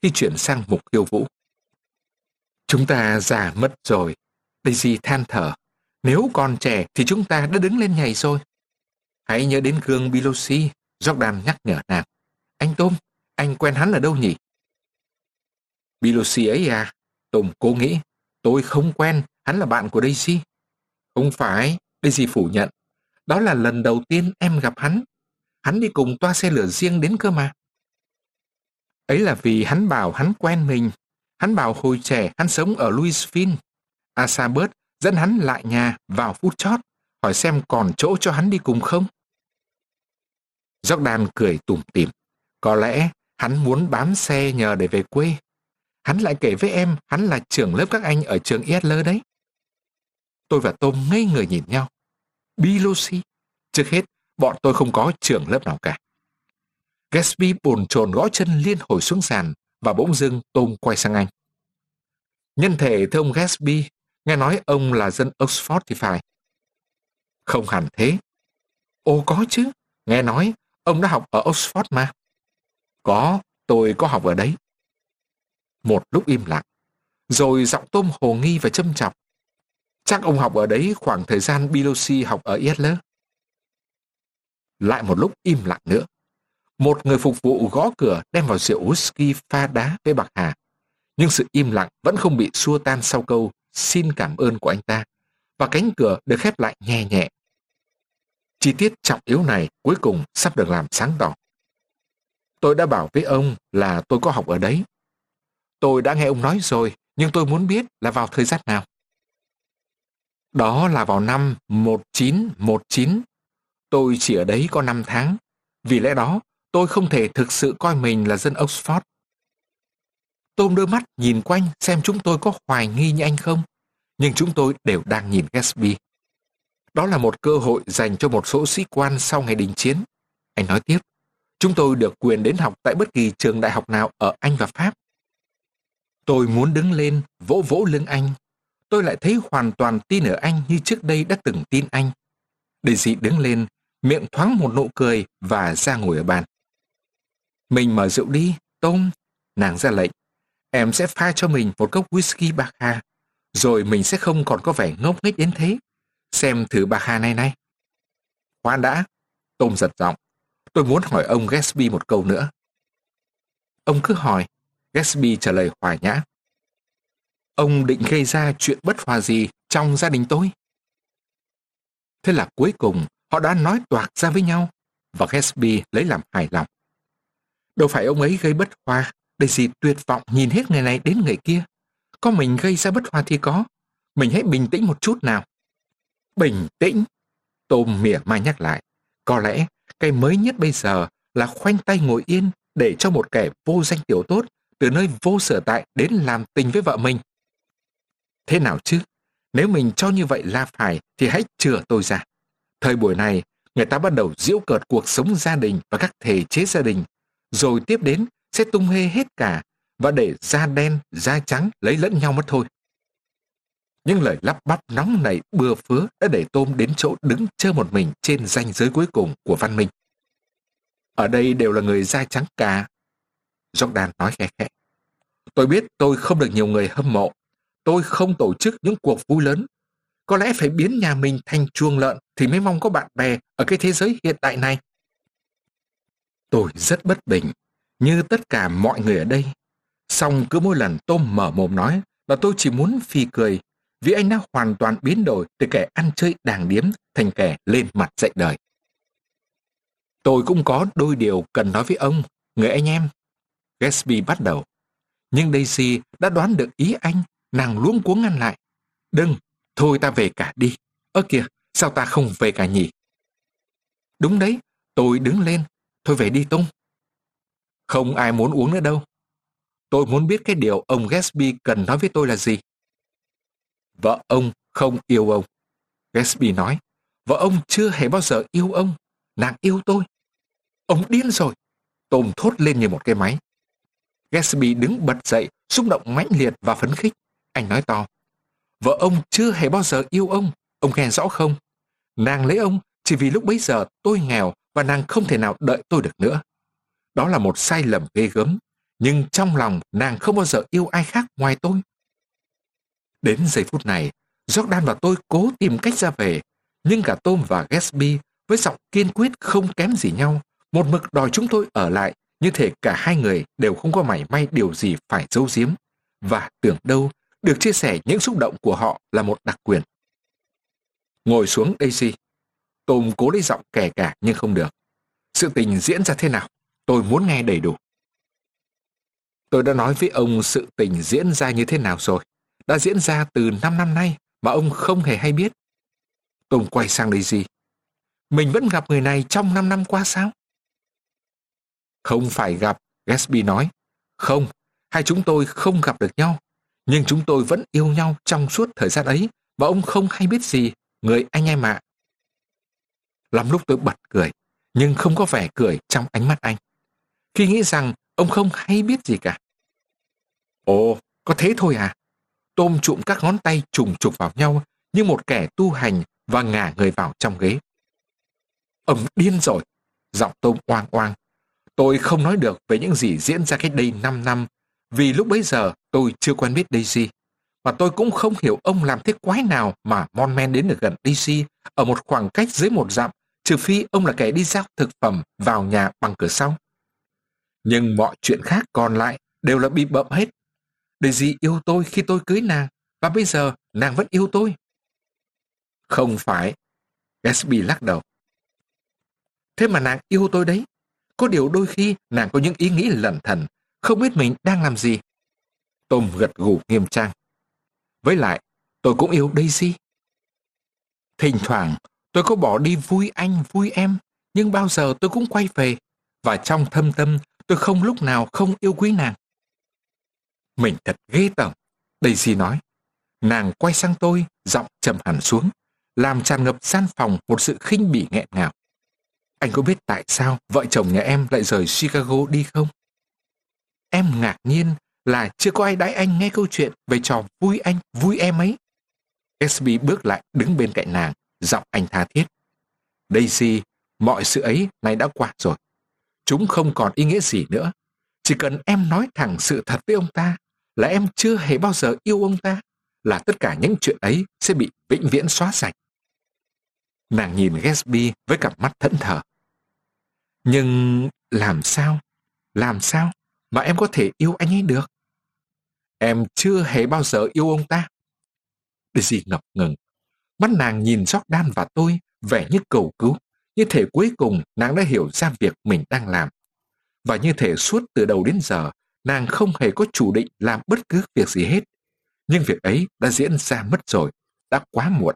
khi chuyển sang mục khiêu vũ. Chúng ta già mất rồi, Daisy than thở. Nếu còn trẻ thì chúng ta đã đứng lên nhảy rồi. Hãy nhớ đến gương Bilosi, Jordan nhắc nhở nàng. Anh Tom, anh quen hắn ở đâu nhỉ? Bilosi ấy à? Tom cố nghĩ. Tôi không quen, hắn là bạn của Daisy. Không phải, Daisy phủ nhận. Đó là lần đầu tiên em gặp hắn. Hắn đi cùng toa xe lửa riêng đến cơ mà. Ấy là vì hắn bảo hắn quen mình. Hắn bảo hồi trẻ hắn sống ở Louisville. Asabert dẫn hắn lại nhà vào phút chót, hỏi xem còn chỗ cho hắn đi cùng không. Jordan cười tủm tỉm. Có lẽ hắn muốn bám xe nhờ để về quê. Hắn lại kể với em hắn là trưởng lớp các anh ở trường Yale đấy. Tôi và Tom ngây người nhìn nhau. Bilosi? Trước hết, bọn tôi không có trưởng lớp nào cả. Gatsby bồn chồn gõ chân liên hồi xuống sàn và bỗng dưng Tom quay sang anh. Nhân thể thưa ông Gatsby, nghe nói ông là dân Oxford thì phải. Không hẳn thế. Ồ có chứ, nghe nói ông đã học ở Oxford mà. Có, tôi có học ở đấy. Một lúc im lặng, rồi giọng Tom hồ nghi và châm chọc. Chắc ông học ở đấy khoảng thời gian Bilosi học ở Yale. Lại một lúc im lặng nữa. Một người phục vụ gõ cửa đem vào rượu whisky pha đá với bạc hà. Nhưng sự im lặng vẫn không bị xua tan sau câu xin cảm ơn của anh ta, và cánh cửa được khép lại nhẹ nhẹ. Chi tiết trọng yếu này cuối cùng sắp được làm sáng tỏ. Tôi đã bảo với ông là tôi có học ở đấy. Tôi đã nghe ông nói rồi, nhưng tôi muốn biết là vào thời gian nào. Đó là vào năm một nghìn chín trăm mười chín. Tôi chỉ ở đấy có năm tháng. Vì lẽ đó, tôi không thể thực sự coi mình là dân Oxford. Tom đưa mắt nhìn quanh xem chúng tôi có hoài nghi như anh không. Nhưng chúng tôi đều đang nhìn Gatsby. Đó là một cơ hội dành cho một số sĩ quan sau ngày đình chiến. Anh nói tiếp, chúng tôi được quyền đến học tại bất kỳ trường đại học nào ở Anh và Pháp. Tôi muốn đứng lên, vỗ vỗ lưng anh. Tôi lại thấy hoàn toàn tin ở anh như trước đây đã từng tin anh. Daisy đứng lên, miệng thoáng một nụ cười và ra ngồi ở bàn. Mình mở rượu đi, Tom. Nàng ra lệnh. Em sẽ pha cho mình một cốc whisky bạc hà. Rồi mình sẽ không còn có vẻ ngốc nghếch đến thế. Xem thử bạc hà này này. Khoan đã. Tom giật giọng. Tôi muốn hỏi ông Gatsby một câu nữa. Ông cứ hỏi. Gatsby trả lời hòa nhã. Ông định gây ra chuyện bất hòa gì trong gia đình tôi? Thế là cuối cùng họ đã nói toạc ra với nhau, và Gatsby lấy làm hài lòng. Đâu phải ông ấy gây bất hòa, Daisy tuyệt vọng nhìn hết người này đến người kia. Có mình gây ra bất hòa thì có. Mình hãy bình tĩnh một chút nào. Bình tĩnh? Tom mỉa mai nhắc lại. Có lẽ cái mới nhất bây giờ là khoanh tay ngồi yên để cho một kẻ vô danh tiểu tốt từ nơi vô sở tại đến làm tình với vợ mình. Thế nào chứ? Nếu mình cho như vậy là phải thì hãy chừa tôi ra. Thời buổi này, người ta bắt đầu giễu cợt cuộc sống gia đình và các thể chế gia đình, rồi tiếp đến sẽ tung hê hết cả và để da đen, da trắng lấy lẫn nhau mất thôi. Những lời lắp bắp nóng nảy bừa phứa đã để Tom đến chỗ đứng chơi một mình trên ranh giới cuối cùng của văn minh. Ở đây đều là người da trắng cả. Jordan nói khẽ khẽ. Tôi biết tôi không được nhiều người hâm mộ. Tôi không tổ chức những cuộc vui lớn. Có lẽ phải biến nhà mình thành chuồng lợn thì mới mong có bạn bè ở cái thế giới hiện tại này. Tôi rất bất bình, như tất cả mọi người ở đây. Song cứ mỗi lần Tom mở mồm nói là tôi chỉ muốn phì cười, vì anh đã hoàn toàn biến đổi từ kẻ ăn chơi đàng điếm thành kẻ lên mặt dạy đời. Tôi cũng có đôi điều cần nói với ông, người anh em. Gatsby bắt đầu. Nhưng Daisy đã đoán được ý anh, nàng luống cuống ngăn lại. Đừng, thôi ta về cả đi. Ơ kìa, sao ta không về cả nhỉ? Đúng đấy, tôi đứng lên. Thôi về đi Tom. Không ai muốn uống nữa đâu. Tôi muốn biết cái điều ông Gatsby cần nói với tôi là gì. Vợ ông không yêu ông. Gatsby nói, vợ ông chưa hề bao giờ yêu ông. Nàng yêu tôi. Ông điên rồi. Tom thốt lên như một cái máy. Gatsby đứng bật dậy, xúc động mãnh liệt và phấn khích. Anh nói to, vợ ông chưa hề bao giờ yêu ông. Ông nghe rõ không? Nàng lấy ông chỉ vì lúc bấy giờ tôi nghèo và nàng không thể nào đợi tôi được nữa. Đó là một sai lầm ghê gớm. nhưng trong lòng nàng không bao giờ yêu ai khác ngoài tôi. Đến giây phút này, Jordan và tôi cố tìm cách ra về, nhưng cả Tom và Gatsby với giọng kiên quyết không kém gì nhau, một mực đòi chúng tôi ở lại, như thể cả hai người đều không có mảy may điều gì phải giấu giếm, và tưởng đâu được chia sẻ những xúc động của họ là một đặc quyền. Ngồi xuống, Daisy. Tom cố lấy giọng kè cả nhưng không được. Sự tình diễn ra thế nào? Tôi muốn nghe đầy đủ. Tôi đã nói với ông sự tình diễn ra như thế nào rồi. Đã diễn ra từ năm năm nay mà ông không hề hay biết. Tom quay sang Daisy. Mình vẫn gặp người này trong năm năm qua sao? Không phải gặp, Gatsby nói. Không, hai chúng tôi không gặp được nhau. Nhưng chúng tôi vẫn yêu nhau trong suốt thời gian ấy và ông không hay biết gì, người anh em ạ. Lắm lúc tôi bật cười, nhưng không có vẻ cười trong ánh mắt anh, khi nghĩ rằng ông không hay biết gì cả. Ồ, có thế thôi à? Tom trụm các ngón tay trùng trục vào nhau như một kẻ tu hành và ngả người vào trong ghế. Ông điên rồi, giọng Tom oang oang. Tôi không nói được về những gì diễn ra cách đây năm năm, vì lúc bấy giờ tôi chưa quen biết Daisy, và tôi cũng không hiểu ông làm thế quái nào mà mon men đến được gần Daisy ở một khoảng cách dưới một dặm, trừ phi ông là kẻ đi giao thực phẩm vào nhà bằng cửa sau. Nhưng mọi chuyện khác còn lại đều là bị bợm hết. Daisy yêu tôi khi tôi cưới nàng, và bây giờ nàng vẫn yêu tôi. Không phải, Gatsby lắc đầu. Thế mà nàng yêu tôi đấy. Có điều đôi khi nàng có những ý nghĩ lẩn thẩn, không biết mình đang làm gì. Tom gật gù nghiêm trang. Với lại, tôi cũng yêu Daisy. Thỉnh thoảng, tôi có bỏ đi vui anh, vui em, nhưng bao giờ tôi cũng quay về, và trong thâm tâm tôi không lúc nào không yêu quý nàng. Mình thật ghê tởm, Daisy nói. Nàng quay sang tôi, giọng trầm hẳn xuống, làm tràn ngập gian phòng một sự khinh bỉ nghẹn ngào. Anh có biết tại sao vợ chồng nhà em lại rời Chicago đi không? Em ngạc nhiên là chưa có ai đãi anh nghe câu chuyện về trò vui anh, vui em ấy. Gatsby bước lại đứng bên cạnh nàng, giọng anh tha thiết. Daisy, mọi sự ấy nay đã qua rồi. Chúng không còn ý nghĩa gì nữa. Chỉ cần em nói thẳng sự thật với ông ta, là em chưa hề bao giờ yêu ông ta, là tất cả những chuyện ấy sẽ bị vĩnh viễn xóa sạch. Nàng nhìn Gatsby với cặp mắt thẫn thờ. Nhưng làm sao, làm sao mà em có thể yêu anh ấy được? Em chưa hề bao giờ yêu ông ta. Daisy ngập ngừng. Mắt nàng nhìn Jordan và tôi vẻ như cầu cứu, như thể cuối cùng nàng đã hiểu ra việc mình đang làm. Và như thể suốt từ đầu đến giờ, nàng không hề có chủ định làm bất cứ việc gì hết. Nhưng việc ấy đã diễn ra mất rồi, đã quá muộn.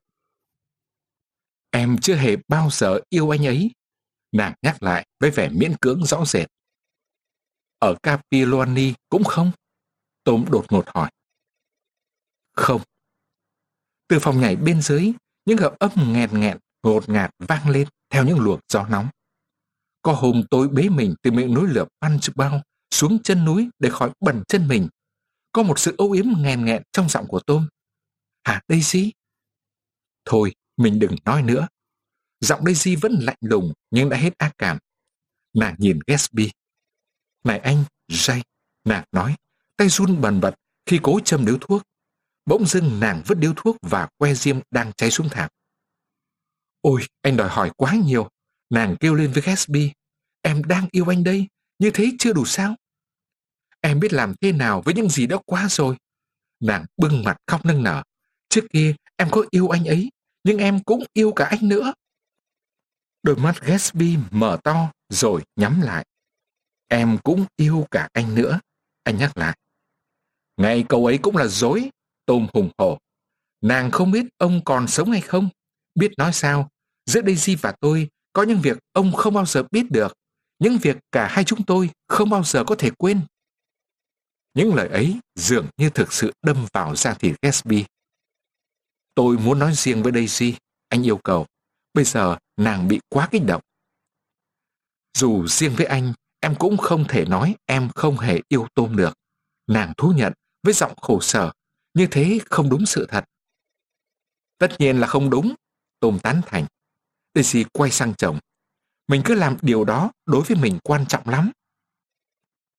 Em chưa hề bao giờ yêu anh ấy, nàng nhắc lại với vẻ miễn cưỡng rõ rệt. Ở Capiloni cũng không? Tom đột ngột hỏi. Không. Từ phòng nhảy bên dưới, những hợp âm nghẹn nghẹn, ngột ngạt vang lên theo những luồng gió nóng. Có hôm tôi bế mình từ miệng núi lửa Punchbowl xuống chân núi để khỏi bẩn chân mình. Có một sự âu yếm nghẹn nghẹn trong giọng của Tom. Hả Daisy? Thôi, mình đừng nói nữa. Giọng Daisy vẫn lạnh lùng nhưng đã hết ác cảm. Nàng nhìn Gatsby. Này anh, Jay, nàng nói, tay run bần bật khi cố châm điếu thuốc. Bỗng dưng nàng vứt điếu thuốc và que diêm đang cháy xuống thảm. Ôi, anh đòi hỏi quá nhiều. Nàng kêu lên với Gatsby. Em đang yêu anh đây, như thế chưa đủ sao? Em biết làm thế nào với những gì đã qua rồi. Nàng bưng mặt khóc nức nở. Trước kia em có yêu anh ấy, nhưng em cũng yêu cả anh nữa. Đôi mắt Gatsby mở to rồi nhắm lại. Em cũng yêu cả anh nữa, anh nhắc lại. Ngay câu ấy cũng là dối, Tom hùng hổ. Nàng không biết ông còn sống hay không. Biết nói sao, giữa Daisy và tôi có những việc ông không bao giờ biết được, những việc cả hai chúng tôi không bao giờ có thể quên. Những lời ấy dường như thực sự đâm vào da thịt Gatsby. Tôi muốn nói riêng với Daisy, anh yêu cầu. Bây giờ nàng bị quá kích động. Dù riêng với anh, em cũng không thể nói em không hề yêu Tom được. Nàng thú nhận với giọng khổ sở, như thế không đúng sự thật. Tất nhiên là không đúng, Tom tán thành. Daisy quay sang chồng. Mình cứ làm điều đó đối với mình quan trọng lắm.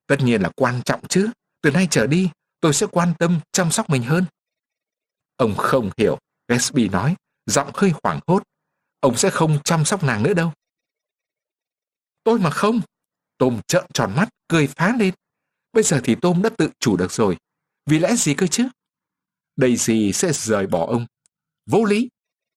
Tất nhiên là quan trọng chứ. Từ nay trở đi, tôi sẽ quan tâm, chăm sóc mình hơn. Ông không hiểu, Gatsby nói, giọng hơi hoảng hốt. Ông sẽ không chăm sóc nàng nữa đâu. Tôi mà không. Tom trợn tròn mắt, cười phá lên. Bây giờ thì Tom đã tự chủ được rồi. Vì lẽ gì cơ chứ? Daisy sẽ rời bỏ ông. Vô lý.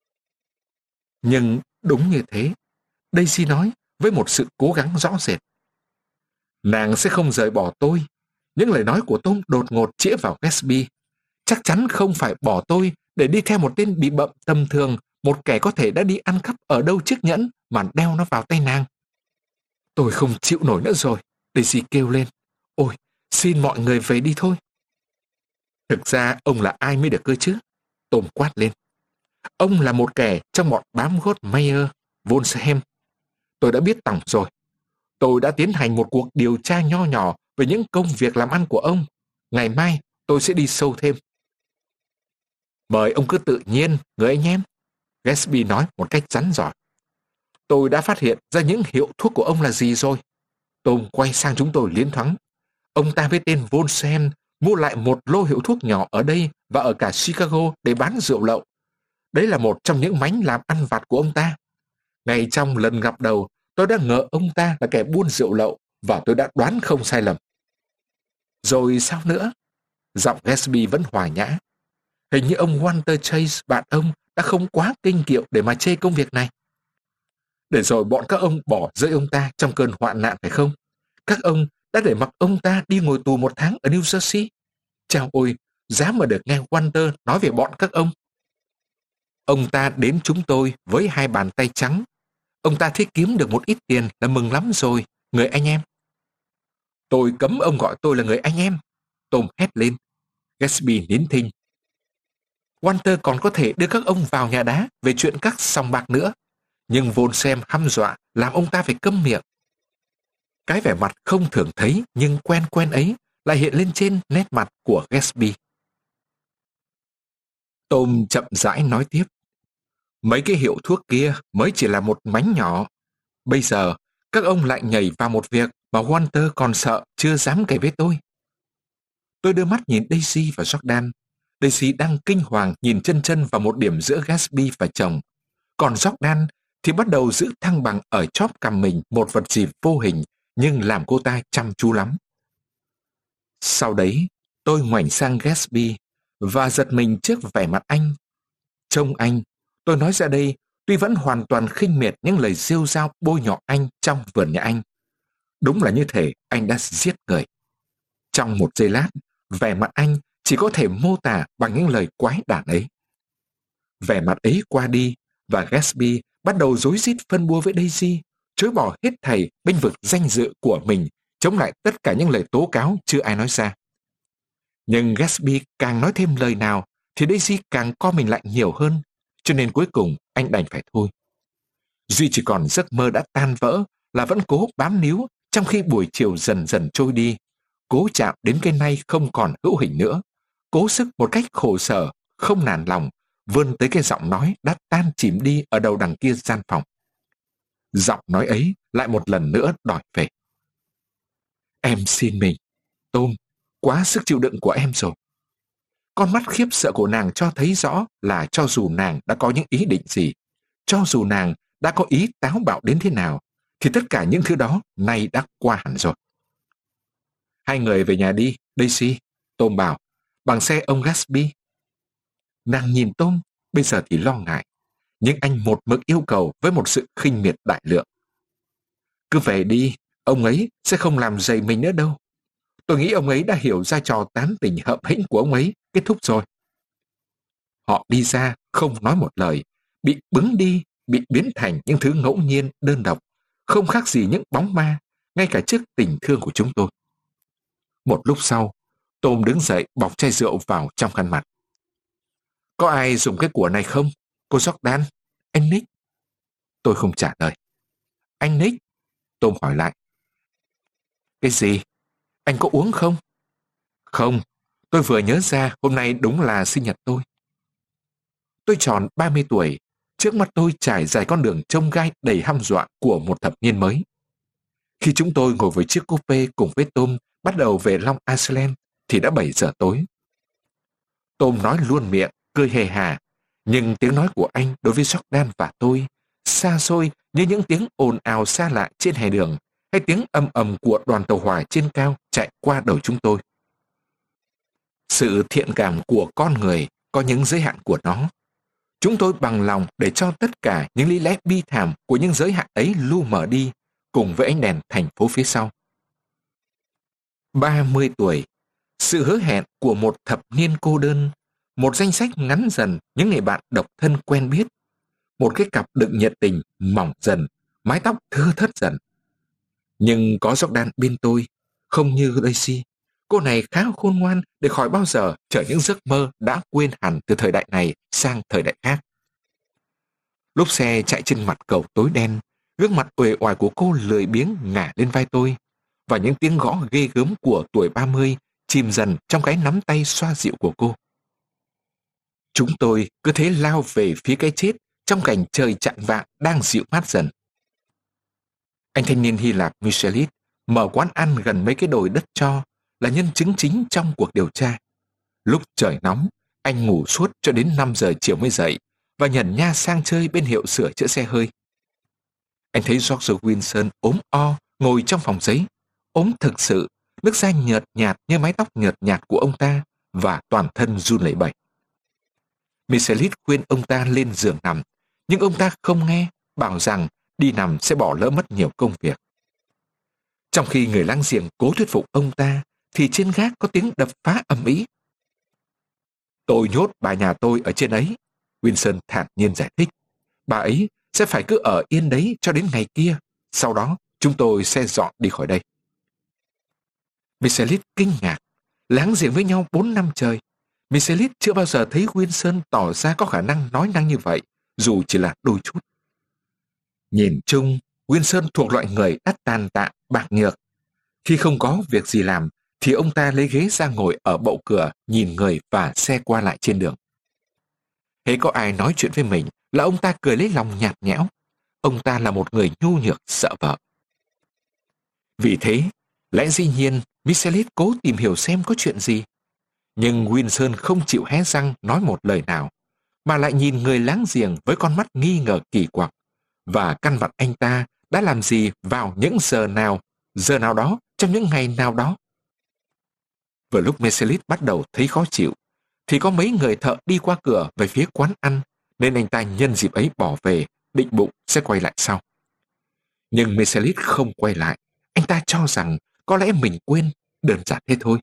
Nhưng đúng như thế, Daisy nói với một sự cố gắng rõ rệt. Nàng sẽ không rời bỏ tôi. Những lời nói của Tom đột ngột chĩa vào Gatsby. Chắc chắn không phải bỏ tôi để đi theo một tên bị bậm tầm thường, một kẻ có thể đã đi ăn cắp ở đâu chiếc nhẫn mà đeo nó vào tay nàng. Tôi không chịu nổi nữa rồi, Daisy kêu lên. Ôi, xin mọi người về đi thôi. Thực ra ông là ai mới được cơ chứ? Tom quát lên. Ông là một kẻ trong bọn bám gót Mayer, Wolsheim. Tôi đã biết tỏng rồi. Tôi đã tiến hành một cuộc điều tra nho nhỏ về những công việc làm ăn của ông. Ngày mai tôi sẽ đi sâu thêm. Mời ông cứ tự nhiên, người anh em. Gatsby nói một cách rắn rỏi. Tôi đã phát hiện ra những hiệu thuốc của ông là gì rồi. Tom quay sang chúng tôi liến thoáng. Ông ta với tên Wolsheim mua lại một lô hiệu thuốc nhỏ ở đây và ở cả Chicago để bán rượu lậu. Đấy là một trong những mánh làm ăn vặt của ông ta. Ngay trong lần gặp đầu, tôi đã ngờ ông ta là kẻ buôn rượu lậu và tôi đã đoán không sai lầm. Rồi sao nữa? Giọng Gatsby vẫn hòa nhã. Hình như ông Walter Chase, bạn ông, đã không quá kinh kiệu để mà chê công việc này. Để rồi bọn các ông bỏ rơi ông ta trong cơn hoạn nạn phải không? Các ông đã để mặc ông ta đi ngồi tù một tháng ở New Jersey. Chao ôi, dám mà được nghe Walter nói về bọn các ông. Ông ta đến chúng tôi với hai bàn tay trắng. Ông ta thích kiếm được một ít tiền là mừng lắm rồi, người anh em. Tôi cấm ông gọi tôi là người anh em. Tom hét lên. Gatsby nín thinh. Walter còn có thể đưa các ông vào nhà đá về chuyện các sòng bạc nữa. Nhưng Wolsheim hăm dọa làm ông ta phải câm miệng. Cái vẻ mặt không thường thấy nhưng quen quen ấy lại hiện lên trên nét mặt của Gatsby. Tom chậm rãi nói tiếp. Mấy cái hiệu thuốc kia mới chỉ là một mánh nhỏ. Bây giờ, các ông lại nhảy vào một việc mà Walter còn sợ chưa dám kể với tôi. Tôi đưa mắt nhìn Daisy và Jordan. Daisy đang kinh hoàng nhìn chân chân vào một điểm giữa Gatsby và chồng. Còn Jordan thì bắt đầu giữ thăng bằng ở chóp cằm mình một vật gì vô hình nhưng làm cô ta chăm chú lắm. Sau đấy, tôi ngoảnh sang Gatsby và giật mình trước vẻ mặt anh. Trông anh, tôi nói ra đây, tuy vẫn hoàn toàn khinh miệt những lời rêu rao bôi nhọ anh trong vườn nhà anh. Đúng là như thể anh đã giết người. Trong một giây lát, vẻ mặt anh chỉ có thể mô tả bằng những lời quái đản ấy. Vẻ mặt ấy qua đi, và Gatsby bắt đầu rối rít phân bua với Daisy, chối bỏ hết thảy bênh vực danh dự của mình, chống lại tất cả những lời tố cáo chưa ai nói ra. Nhưng Gatsby càng nói thêm lời nào, thì Daisy càng co mình lại nhiều hơn, cho nên cuối cùng anh đành phải thôi. Duy chỉ còn giấc mơ đã tan vỡ là vẫn cố bám níu trong khi buổi chiều dần dần trôi đi, cố chạm đến cái nay không còn hữu hình nữa, cố sức một cách khổ sở, không nản lòng, vươn tới cái giọng nói đã tan chìm đi ở đầu đằng kia gian phòng. Giọng nói ấy lại một lần nữa đòi về. Em xin mình, Tom, quá sức chịu đựng của em rồi. Con mắt khiếp sợ của nàng cho thấy rõ là cho dù nàng đã có những ý định gì, cho dù nàng đã có ý táo bạo đến thế nào, thì tất cả những thứ đó nay đã qua hẳn rồi. Hai người về nhà đi, Daisy, Tom bảo, bằng xe ông Gatsby. Nàng nhìn Tom, bây giờ thì lo ngại, nhưng anh một mực yêu cầu với một sự khinh miệt đại lượng. Cứ về đi, ông ấy sẽ không làm dày mình nữa đâu. Tôi nghĩ ông ấy đã hiểu ra trò tán tỉnh hợm hĩnh của ông ấy, kết thúc rồi. Họ đi ra, không nói một lời, bị bứng đi, bị biến thành những thứ ngẫu nhiên, đơn độc, không khác gì những bóng ma, ngay cả trước tình thương của chúng tôi. Một lúc sau, Tom đứng dậy bọc chai rượu vào trong khăn mặt. Có ai dùng cái của này không? Cô Jordan, anh Nick. Tôi không trả lời. Anh Nick? Tom hỏi lại. Cái gì? Anh có uống không? Không, tôi vừa nhớ ra hôm nay đúng là sinh nhật tôi. Tôi tròn ba mươi tuổi, trước mắt tôi trải dài con đường chông gai đầy hăm dọa của một thập niên mới. Khi chúng tôi ngồi với chiếc coupe cùng với Tom bắt đầu về Long Island thì đã bảy giờ tối. Tom nói luôn miệng, cười hề hà, nhưng tiếng nói của anh đối với Jordan và tôi xa xôi như những tiếng ồn ào xa lạ trên hè đường hay tiếng ầm ầm của đoàn tàu hỏa trên cao chạy qua đầu chúng tôi. Sự thiện cảm của con người có những giới hạn của nó. Chúng tôi bằng lòng để cho tất cả những lý lẽ bi thảm của những giới hạn ấy lu mờ đi cùng với ánh đèn thành phố phía sau. ba mươi tuổi, sự hứa hẹn của một thập niên cô đơn, một danh sách ngắn dần những người bạn độc thân quen biết, một cái cặp đựng nhiệt tình mỏng dần, mái tóc thưa thớt dần. Nhưng có Jordan bên tôi, không như Daisy. Cô này khá khôn ngoan để khỏi bao giờ chở những giấc mơ đã quên hẳn từ thời đại này sang thời đại khác. Lúc xe chạy trên mặt cầu tối đen, gương mặt uể oải của cô lười biếng ngả lên vai tôi, và những tiếng gõ ghê gớm của tuổi ba mươi chìm dần trong cái nắm tay xoa dịu của cô. Chúng tôi cứ thế lao về phía cái chết trong cảnh trời chạng vạng đang dịu mát dần. Anh thanh niên Hy Lạp Michelis mở quán ăn gần mấy cái đồi đất cho là nhân chứng chính trong cuộc điều tra. Lúc trời nóng, anh ngủ suốt cho đến năm giờ chiều mới dậy và nhẩn nha sang chơi bên hiệu sửa chữa xe hơi. Anh thấy George Wilson ốm o ngồi trong phòng giấy, ốm thực sự, nước da nhợt nhạt như mái tóc nhợt nhạt của ông ta và toàn thân run lẩy bẩy. Michelis khuyên ông ta lên giường nằm, nhưng ông ta không nghe, bảo rằng đi nằm sẽ bỏ lỡ mất nhiều công việc. Trong khi người láng giềng cố thuyết phục ông ta, thì trên gác có tiếng đập phá ầm ĩ. Tôi nhốt bà nhà tôi ở trên ấy, Wilson thản nhiên giải thích. Bà ấy sẽ phải cứ ở yên đấy cho đến ngày kia, sau đó chúng tôi sẽ dọn đi khỏi đây. Michelis kinh ngạc, láng giềng với nhau bốn năm trời. Michelis chưa bao giờ thấy Wilson tỏ ra có khả năng nói năng như vậy, dù chỉ là đôi chút. Nhìn chung, Wilson thuộc loại người đắt tàn tạ, bạc nhược. Khi không có việc gì làm, thì ông ta lấy ghế ra ngồi ở bậu cửa nhìn người và xe qua lại trên đường. Hễ có ai nói chuyện với mình là ông ta cười lấy lòng nhạt nhẽo. Ông ta là một người nhu nhược sợ vợ. Vì thế, lẽ dĩ nhiên Michelis cố tìm hiểu xem có chuyện gì. Nhưng Wilson không chịu hé răng nói một lời nào, mà lại nhìn người láng giềng với con mắt nghi ngờ kỳ quặc, và căn vặn anh ta đã làm gì vào những giờ nào, giờ nào đó, trong những ngày nào đó. Vừa lúc Michelis bắt đầu thấy khó chịu, thì có mấy người thợ đi qua cửa về phía quán ăn, nên anh ta nhân dịp ấy bỏ về, định bụng sẽ quay lại sau. Nhưng Michelis không quay lại, anh ta cho rằng có lẽ mình quên, đơn giản thế thôi.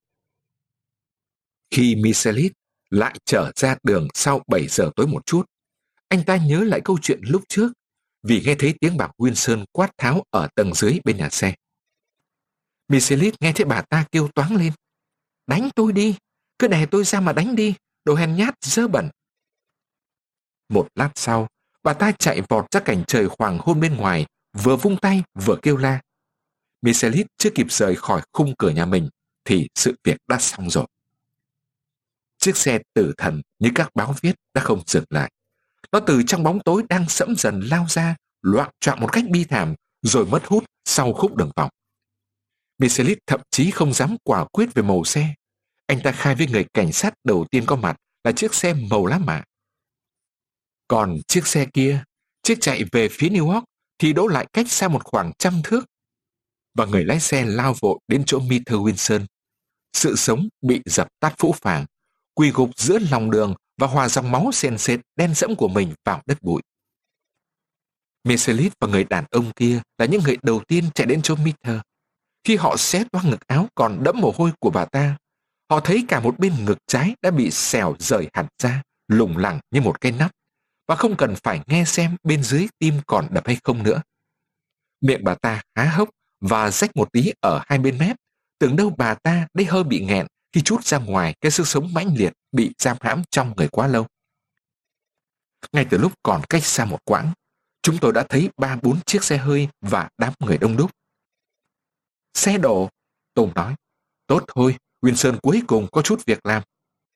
Khi Michelis lại trở ra đường sau bảy giờ tối một chút, anh ta nhớ lại câu chuyện lúc trước, vì nghe thấy tiếng bà Wilson quát tháo ở tầng dưới bên nhà xe. Michelis nghe thấy bà ta kêu toáng lên. Đánh tôi đi, cứ để tôi ra mà đánh đi, đồ hèn nhát dơ bẩn. Một lát sau, bà ta chạy vọt ra cảnh trời hoàng hôn bên ngoài, vừa vung tay vừa kêu la. Michelis chưa kịp rời khỏi khung cửa nhà mình, thì sự việc đã xong rồi. Chiếc xe tử thần như các báo viết đã không dừng lại. Nó từ trong bóng tối đang sẫm dần lao ra, loạng choạng một cách bi thảm, rồi mất hút sau khúc đường vòng. Michelis thậm chí không dám quả quyết về màu xe. Anh ta khai với người cảnh sát đầu tiên có mặt là chiếc xe màu lá mạ. Còn chiếc xe kia, chiếc chạy về phía New York, thì đỗ lại cách xa một khoảng trăm thước. Và người lái xe lao vội đến chỗ mister Wilson. Sự sống bị dập tắt phũ phàng, quỳ gục giữa lòng đường và hòa dòng máu sền sệt đen sẫm của mình vào đất bụi. Michelis và người đàn ông kia là những người đầu tiên chạy đến chỗ Mitter. Khi họ xé toang ngực áo còn đẫm mồ hôi của bà ta, họ thấy cả một bên ngực trái đã bị xẻo rời hẳn ra, lủng lẳng như một cái nắp, và không cần phải nghe xem bên dưới tim còn đập hay không nữa. Miệng bà ta há hốc và rách một tí ở hai bên mép, tưởng đâu bà ta đây hơi bị nghẹn khi trút ra ngoài cái sức sống mãnh liệt bị giam hãm trong người quá lâu. Ngay từ lúc còn cách xa một quãng, chúng tôi đã thấy ba bốn chiếc xe hơi và đám người đông đúc. Xe đổ, Tom nói. Tốt thôi, Wilson cuối cùng có chút việc làm.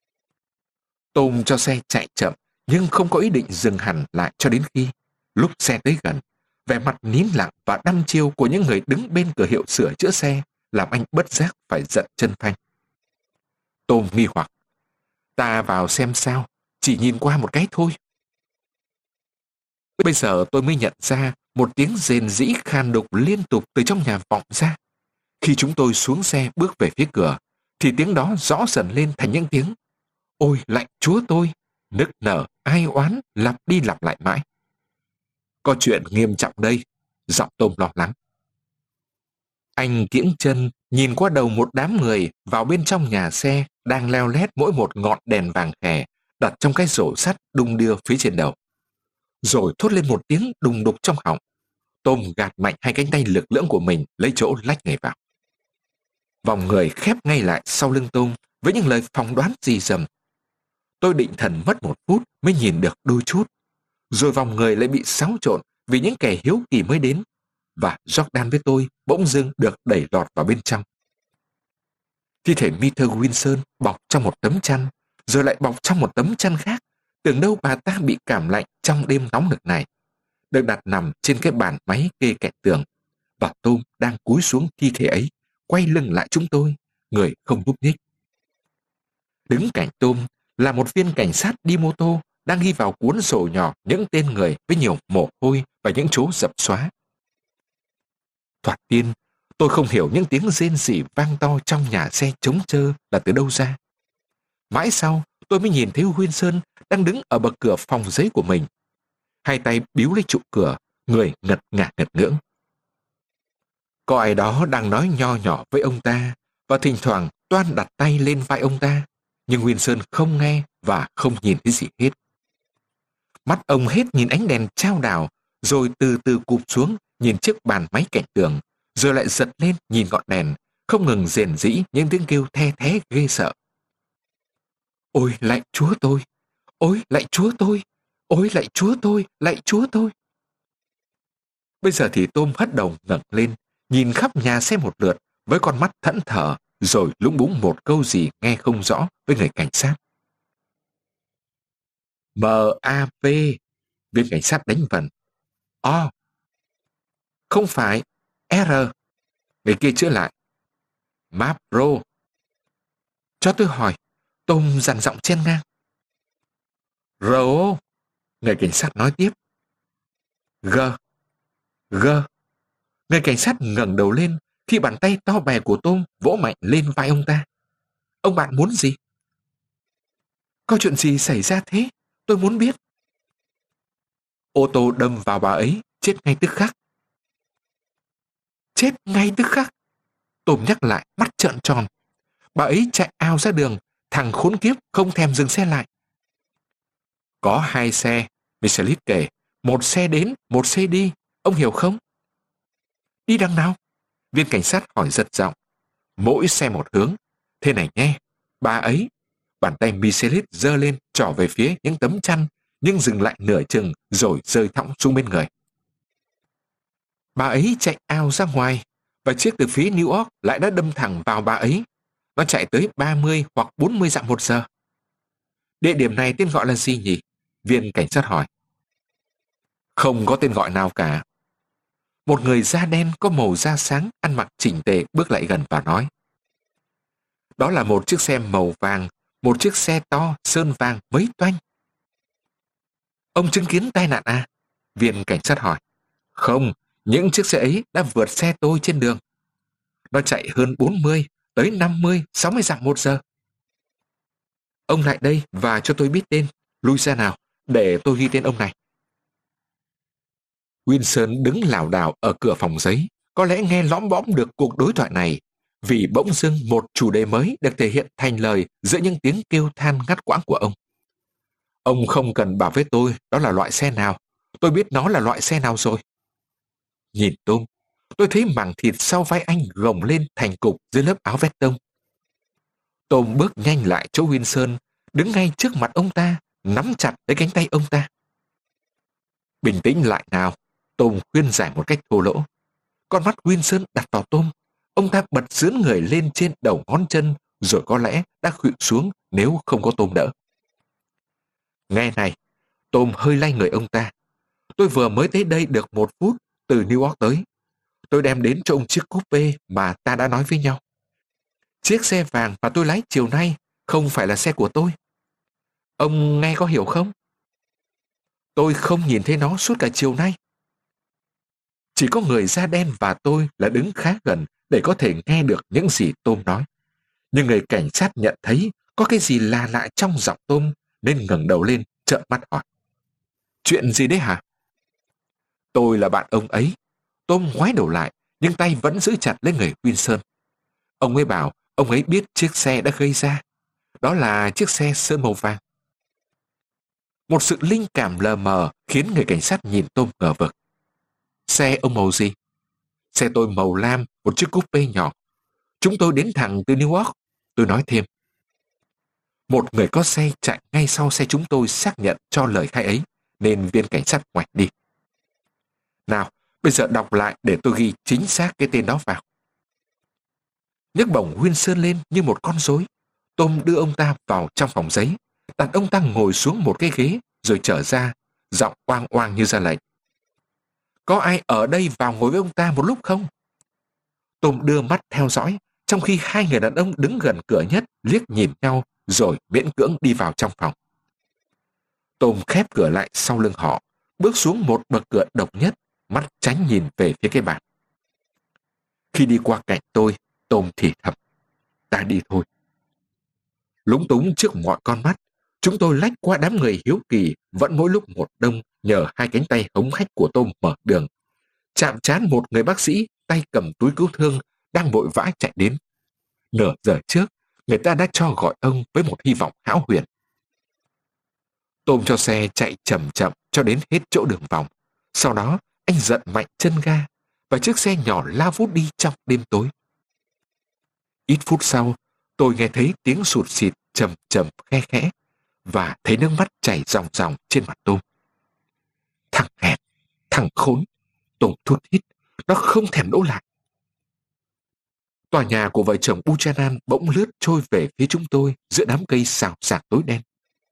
Tom cho xe chạy chậm, nhưng không có ý định dừng hẳn lại cho đến khi, lúc xe tới gần, vẻ mặt nín lặng và đăm chiêu của những người đứng bên cửa hiệu sửa chữa xe làm anh bất giác phải giận chân phanh. Tom nghi hoặc. Ta vào xem sao, chỉ nhìn qua một cái thôi. Bây giờ tôi mới nhận ra một tiếng rền rĩ khan đục liên tục từ trong nhà vọng ra. Khi chúng tôi xuống xe bước về phía cửa, thì tiếng đó rõ dần lên thành những tiếng ôi lạy Chúa tôi, nức nở, ai oán, lặp đi lặp lại mãi. Có chuyện nghiêm trọng đây, giọng Tom lo lắng. Anh kiễng chân nhìn qua đầu một đám người vào bên trong nhà xe đang leo lét mỗi một ngọn đèn vàng khè đặt trong cái rổ sắt đung đưa phía trên đầu. Rồi thốt lên một tiếng đùng đục trong họng. Tom gạt mạnh hai cánh tay lực lưỡng của mình lấy chỗ lách người vào. Vòng người khép ngay lại sau lưng Tom với những lời phỏng đoán rì rầm. Tôi định thần mất một phút mới nhìn được đôi chút. Rồi vòng người lại bị xáo trộn vì những kẻ hiếu kỳ mới đến. Và Jordan với tôi bỗng dưng được đẩy lọt vào bên trong. Thi thể Mr. Wilson bọc trong một tấm chăn, rồi lại bọc trong một tấm chăn khác. Tưởng đâu bà ta bị cảm lạnh trong đêm nóng nực này. Được đặt nằm trên cái bàn máy kê cạnh tường. Và Tom đang cúi xuống thi thể ấy, quay lưng lại chúng tôi, người không nhúc nhích. Đứng cạnh Tom là một viên cảnh sát đi mô tô đang ghi vào cuốn sổ nhỏ những tên người với nhiều mồ hôi và những chỗ dập xóa. Thoạt tiên, tôi không hiểu những tiếng rên rỉ vang to trong nhà xe trống trơ là từ đâu ra. Mãi sau, tôi mới nhìn thấy Wilson đang đứng ở bậc cửa phòng giấy của mình. Hai tay bíu lấy trụ cửa, người ngật ngạt ngật ngưỡng. Có ai đó đang nói nho nhỏ với ông ta, và thỉnh thoảng toan đặt tay lên vai ông ta, nhưng Wilson không nghe và không nhìn thấy gì hết. Mắt ông hết nhìn ánh đèn trao đảo, rồi từ từ cụp xuống nhìn chiếc bàn máy cạnh tường, rồi lại giật lên nhìn ngọn đèn, không ngừng rền rĩ những tiếng kêu the thé ghê sợ. Ôi lạy Chúa tôi! Ôi lạy Chúa tôi! Ôi lạy Chúa tôi! Lạy Chúa tôi! Bây giờ thì Tom hất đầu ngẩng lên, nhìn khắp nhà xe một lượt với con mắt thẫn thờ, rồi lúng búng một câu gì nghe không rõ với người cảnh sát. em a pê, viên cảnh sát đánh vần. O. Không phải, R. Người kia chữa lại. Mapro. Cho tôi hỏi, Tom dằn giọng chen ngang. rờ o. Người cảnh sát nói tiếp. G. G. Người cảnh sát ngẩng đầu lên khi bàn tay to bè của Tom vỗ mạnh lên vai ông ta. Ông bạn muốn gì? Có chuyện gì xảy ra thế? Tôi muốn biết. Ô tô đâm vào bà ấy, chết ngay tức khắc. Chết ngay tức khắc? Tom nhắc lại, mắt trợn tròn. Bà ấy chạy ào ra đường, thằng khốn kiếp không thèm dừng xe lại. Có hai xe, Michelis kể. Một xe đến, một xe đi. Ông hiểu không? Đi đằng nào? Viên cảnh sát hỏi giật giọng. Mỗi xe một hướng. Thế này nhé, bà ấy. Bàn tay Michelis giơ lên trỏ về phía những tấm chăn, nhưng dừng lại nửa chừng rồi rơi thõng xuống bên người. Bà ấy chạy ào ra ngoài, và chiếc từ phía New York lại đã đâm thẳng vào bà ấy. Nó chạy tới ba mươi hoặc bốn mươi dặm một giờ. Địa điểm này tên gọi là gì nhỉ? Viên cảnh sát hỏi. Không có tên gọi nào cả. Một người da đen có màu da sáng, ăn mặc chỉnh tề bước lại gần và nói. Đó là một chiếc xe màu vàng, một chiếc xe to, sơn vàng mấy toanh. Ông chứng kiến tai nạn à? Viên cảnh sát hỏi. Không, những chiếc xe ấy đã vượt xe tôi trên đường. Nó chạy hơn bốn mươi, tới năm mươi, sáu mươi dặm một giờ. Ông lại đây và cho tôi biết tên. Lui ra nào, để tôi ghi tên ông này. Wilson đứng lảo đảo ở cửa phòng giấy, có lẽ nghe lõm bõm được cuộc đối thoại này, vì bỗng dưng một chủ đề mới được thể hiện thành lời giữa những tiếng kêu than ngắt quãng của ông. Ông không cần bảo với tôi đó là loại xe nào. Tôi biết nó là loại xe nào rồi. Nhìn Tom, tôi thấy mảng thịt sau vai anh gồng lên thành cục dưới lớp áo vest tông. Tom bước nhanh lại chỗ Wilson, đứng ngay trước mặt ông ta, nắm chặt lấy cánh tay ông ta. Bình tĩnh lại nào, Tom khuyên giải một cách thô lỗ. Con mắt Wilson đặt vào Tom. Ông ta bật dướn người lên trên đầu ngón chân, rồi có lẽ đã khuỵu xuống nếu không có Tom đỡ. Nghe này, Tom hơi lay người ông ta. Tôi vừa mới tới đây được một phút từ New York tới. tôi đem đến cho ông chiếc coupe mà ta đã nói với nhau. Chiếc xe vàng mà tôi lái chiều nay không phải là xe của tôi. Ông nghe có hiểu không? Tôi không nhìn thấy nó suốt cả chiều nay. Chỉ có người da đen và tôi là đứng khá gần để có thể nghe được những gì Tom nói. Nhưng người cảnh sát nhận thấy có cái gì lạ lạ trong giọng Tom nên ngẩng đầu lên trợn mắt hỏi. Chuyện gì đấy hả? Tôi là bạn ông ấy. Tom ngoái đầu lại nhưng tay vẫn giữ chặt lấy người Wilson. Ông ấy bảo ông ấy biết chiếc xe đã gây ra. Đó là chiếc xe sơn màu vàng. Một sự linh cảm lờ mờ khiến người cảnh sát nhìn Tom ngờ vực. Xe ông màu gì? Xe tôi màu lam, một chiếc coupe nhỏ. Chúng tôi đến thẳng từ New York. Tôi nói thêm. Một người có xe chạy ngay sau xe chúng tôi xác nhận cho lời khai ấy, nên viên cảnh sát ngoảnh đi. Nào, bây giờ đọc lại để tôi ghi chính xác cái tên đó vào. Nhấc bổng Wilson lên như một con rối. Tom đưa ông ta vào trong phòng giấy, đặt ông ta ngồi xuống một cái ghế, rồi trở ra, giọng oang oang như ra lệnh. Có ai ở đây vào ngồi với ông ta một lúc không? Tom đưa mắt theo dõi, trong khi hai người đàn ông đứng gần cửa nhất liếc nhìn nhau, rồi miễn cưỡng đi vào trong phòng. Tom khép cửa lại sau lưng họ, bước xuống một bậc cửa độc nhất, mắt tránh nhìn về phía cái bàn. Khi đi qua cạnh tôi, Tom thì thầm. Ta đi thôi. Lúng túng trước mọi con mắt, chúng tôi lách qua đám người hiếu kỳ vẫn mỗi lúc một đông nhờ hai cánh tay hống hách của Tom mở đường. Chạm trán một người bác sĩ tay cầm túi cứu thương đang vội vã chạy đến. Nửa giờ trước, người ta đã cho gọi ông với một hy vọng hão huyền. Tom cho xe chạy chậm chậm cho đến hết chỗ đường vòng. Sau đó, anh giật mạnh chân ga và chiếc xe nhỏ lao vút đi trong đêm tối. Ít phút sau, tôi nghe thấy tiếng sụt xịt trầm trầm khe khẽ và thấy nước mắt chảy ròng ròng trên mặt Tom. Thằng hèn, thằng khốn, Tom thút thít, nó không thèm đỗ lại. Tòa nhà của vợ chồng Buchanan bỗng lướt trôi về phía chúng tôi giữa đám cây xào xạc tối đen.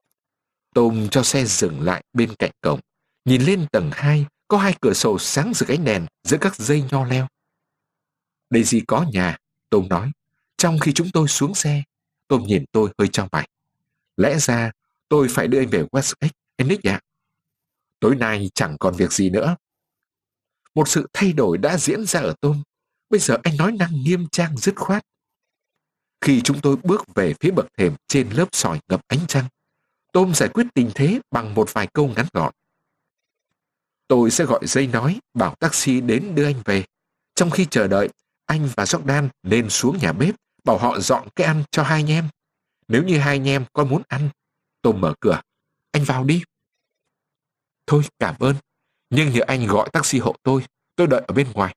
Tom cho xe dừng lại bên cạnh cổng, nhìn lên tầng hai, có hai cửa sổ sáng rực ánh đèn giữa các dây nho leo. Daisy có nhà, Tom nói. Trong khi chúng tôi xuống xe, Tom nhìn tôi hơi chau mày. Lẽ ra tôi phải đưa anh về Wessex, anh Nick ạ. Tối nay chẳng còn việc gì nữa. Một sự thay đổi đã diễn ra ở Tom. Bây giờ anh nói năng nghiêm trang dứt khoát. Khi chúng tôi bước về phía bậc thềm trên lớp sỏi ngập ánh trăng, Tom giải quyết tình thế bằng một vài câu ngắn gọn. Tôi sẽ gọi dây nói, bảo taxi đến đưa anh về. Trong khi chờ đợi, anh và Jordan nên xuống nhà bếp, bảo họ dọn cái ăn cho hai anh em. Nếu như hai anh em có muốn ăn, Tom mở cửa. Anh vào đi. Thôi, cảm ơn. Nhưng nhờ anh gọi taxi hộ tôi, tôi đợi ở bên ngoài.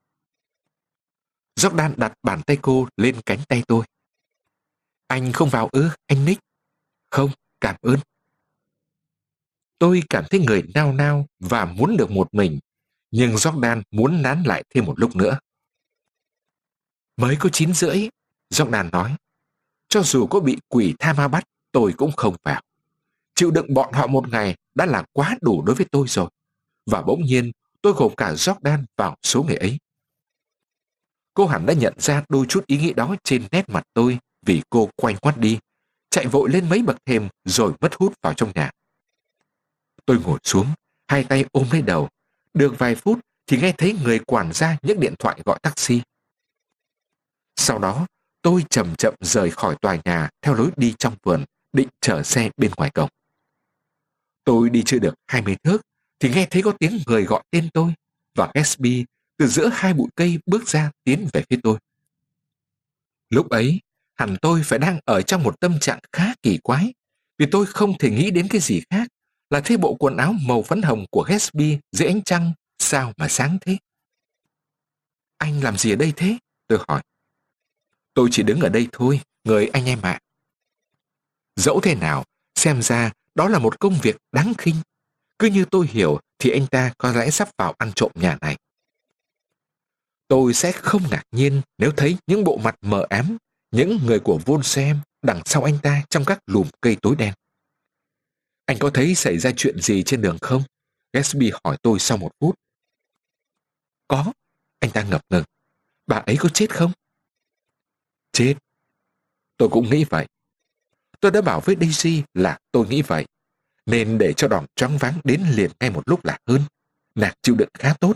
Jordan đặt bàn tay cô lên cánh tay tôi. Anh không vào ư, anh Nick? Không, cảm ơn. Tôi cảm thấy người nao nao và muốn được một mình, nhưng Jordan muốn nán lại thêm một lúc nữa. Mới có chín rưỡi, Jordan nói. Cho dù có bị quỷ tha ma bắt, tôi cũng không vào. Chịu đựng bọn họ một ngày đã là quá đủ đối với tôi rồi. Và bỗng nhiên, tôi gộp cả Jordan vào số người ấy. Cô hẳn đã nhận ra đôi chút ý nghĩ đó trên nét mặt tôi vì cô quay ngoắt đi, chạy vội lên mấy bậc thềm rồi mất hút vào trong nhà. Tôi ngồi xuống, hai tay ôm lấy đầu. Được vài phút thì nghe thấy người quản gia nhấc điện thoại gọi taxi. Sau đó, tôi chậm chậm rời khỏi tòa nhà theo lối đi trong vườn, định chở xe bên ngoài cổng. Tôi đi chưa được hai mươi thước thì nghe thấy có tiếng người gọi tên tôi, và Gatsby từ giữa hai bụi cây bước ra tiến về phía tôi. Lúc ấy, hẳn tôi phải đang ở trong một tâm trạng khá kỳ quái, vì tôi không thể nghĩ đến cái gì khác là thấy bộ quần áo màu phấn hồng của Gatsby dưới ánh trăng sao mà sáng thế. Anh làm gì ở đây thế? Tôi hỏi. Tôi chỉ đứng ở đây thôi, người anh em ạ. Dẫu thế nào, xem ra đó là một công việc đáng khinh. Cứ như tôi hiểu thì anh ta có lẽ sắp vào ăn trộm nhà này. Tôi sẽ không ngạc nhiên nếu thấy những bộ mặt mờ ám, những người của Volsem đằng sau anh ta trong các lùm cây tối đen. Anh có thấy xảy ra chuyện gì trên đường không? Gatsby hỏi tôi sau một phút. Có, Anh ta ngập ngừng. Bà ấy có chết không? Chết. Tôi cũng nghĩ vậy. Tôi đã bảo với Daisy là tôi nghĩ vậy, nên để cho đòn choáng váng đến liền ngay một lúc là hơn. Nàng chịu đựng khá tốt.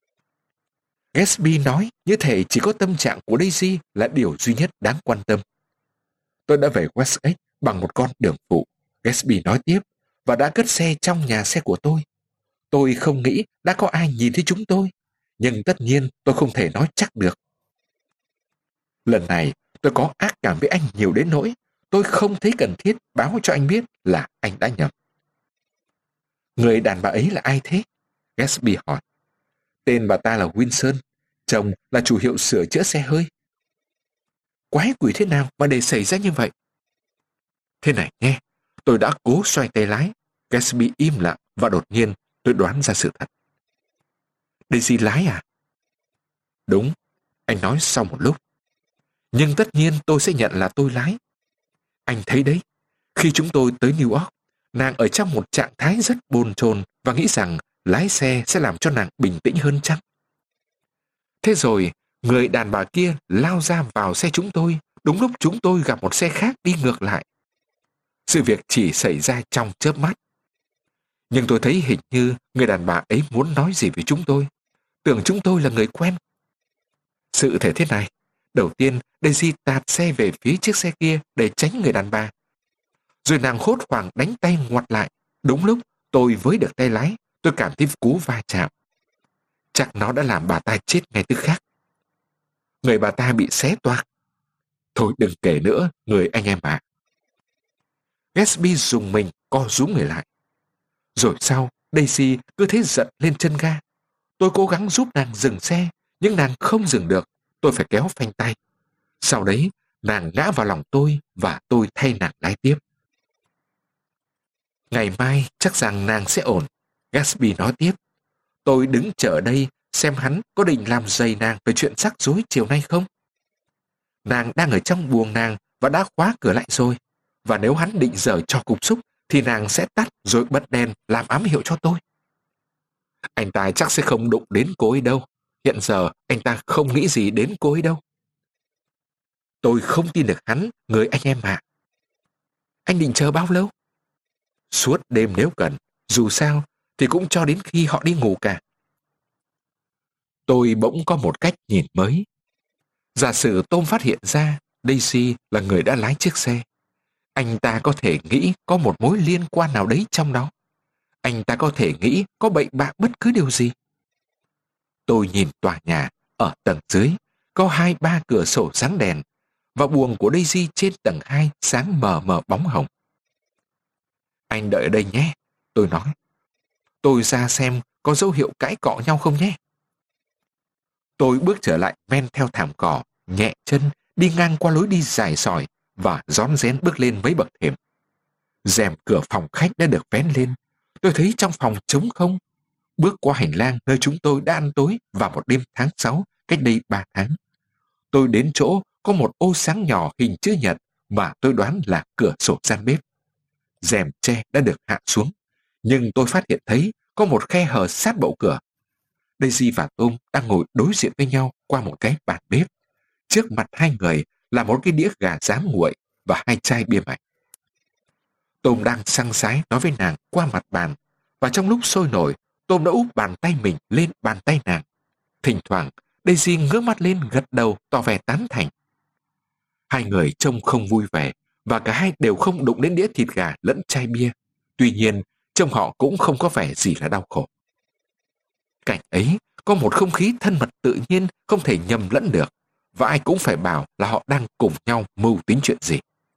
Gatsby nói như thể chỉ có tâm trạng của Daisy là điều duy nhất đáng quan tâm. Tôi đã về Wessex bằng một con đường phụ, Gatsby nói tiếp, và đã cất xe trong nhà xe của tôi. Tôi không nghĩ đã có ai nhìn thấy chúng tôi, nhưng tất nhiên tôi không thể nói chắc được. Lần này tôi có ác cảm với anh nhiều đến nỗi tôi không thấy cần thiết báo cho anh biết là anh đã nhầm. Người đàn bà ấy là ai thế? Gatsby hỏi. Tên bà ta là Wilson, chồng là chủ hiệu sửa chữa xe hơi. Quái quỷ thế nào mà để xảy ra như vậy? Thế này nghe, tôi đã cố xoay tay lái. Gatsby im lặng và đột nhiên tôi đoán ra sự thật. Daisy lái à? Đúng, anh nói sau một lúc. Nhưng tất nhiên tôi sẽ nhận là tôi lái. Anh thấy đấy, khi chúng tôi tới New York, nàng ở trong một trạng thái rất bồn chồn và nghĩ rằng lái xe sẽ làm cho nàng bình tĩnh hơn chăng? Thế rồi, người đàn bà kia lao ra vào xe chúng tôi, đúng lúc chúng tôi gặp một xe khác đi ngược lại. Sự việc chỉ xảy ra trong chớp mắt. Nhưng tôi thấy hình như người đàn bà ấy muốn nói gì với chúng tôi. Tưởng chúng tôi là người quen. Sự thể thế này, đầu tiên Daisy tạt xe về phía chiếc xe kia để tránh người đàn bà. Rồi nàng hốt hoảng đánh tay ngoặt lại. Đúng lúc tôi với được tay lái, tôi cảm thấy cú va chạm. Chắc nó đã làm bà ta chết ngay tức khắc. Người bà ta bị xé toạc. Thôi đừng kể nữa, người anh em ạ. Gatsby dùng mình co rúm người lại. Rồi sau, Daisy cứ thế giận lên chân ga. Tôi cố gắng giúp nàng dừng xe, nhưng nàng không dừng được. Tôi phải kéo phanh tay. Sau đấy, nàng ngã vào lòng tôi và tôi thay nàng lái tiếp. Ngày mai chắc rằng nàng sẽ ổn, Gatsby nói tiếp. Tôi đứng chờ đây xem hắn có định làm dày nàng về chuyện rắc rối chiều nay không. Nàng đang ở trong buồng nàng và đã khóa cửa lại rồi. Và nếu hắn định giở trò cục xúc thì nàng sẽ tắt rồi bật đèn làm ám hiệu cho tôi. Anh ta chắc sẽ không đụng đến cô ấy đâu. Hiện giờ anh ta không nghĩ gì đến cô ấy đâu. Tôi không tin được hắn, người anh em ạ. Anh định chờ bao lâu? Suốt đêm nếu cần, dù sao thì cũng cho đến khi họ đi ngủ cả. Tôi bỗng có một cách nhìn mới. Giả sử Tom phát hiện ra Daisy là người đã lái chiếc xe. Anh ta có thể nghĩ có một mối liên quan nào đấy trong đó. Anh ta có thể nghĩ có bậy bạ bất cứ điều gì. Tôi nhìn tòa nhà, ở tầng dưới, có hai ba cửa sổ sáng đèn, và buồng của Daisy trên tầng hai sáng mờ mờ bóng hồng. Anh đợi ở đây nhé, tôi nói. Tôi ra xem có dấu hiệu cãi cọ nhau không nhé. Tôi bước trở lại men theo thảm cỏ, nhẹ chân, đi ngang qua lối đi dài sỏi và rón rén bước lên mấy bậc thềm. Rèm cửa phòng khách đã được vén lên. Tôi thấy trong phòng trống không. Bước qua hành lang nơi chúng tôi đã ăn tối vào một đêm tháng sáu cách đây ba tháng. Tôi đến chỗ có một ô sáng nhỏ hình chữ nhật mà tôi đoán là cửa sổ gian bếp. Rèm tre đã được hạ xuống, nhưng tôi phát hiện thấy có một khe hở sát bậu cửa. Daisy và Tom đang ngồi đối diện với nhau qua một cái bàn bếp. Trước mặt hai người là một cái đĩa gà rán nguội và hai chai bia mạnh. Tom đang săng sái nói với nàng qua mặt bàn, và trong lúc sôi nổi, Tom đã úp bàn tay mình lên bàn tay nàng. Thỉnh thoảng, Daisy ngước mắt lên gật đầu tỏ vẻ tán thành. Hai người trông không vui vẻ, và cả hai đều không đụng đến đĩa thịt gà lẫn chai bia. Tuy nhiên, trông họ cũng không có vẻ gì là đau khổ. Cảnh ấy có một không khí thân mật tự nhiên không thể nhầm lẫn được, và ai cũng phải bảo là họ đang cùng nhau mưu tính chuyện gì.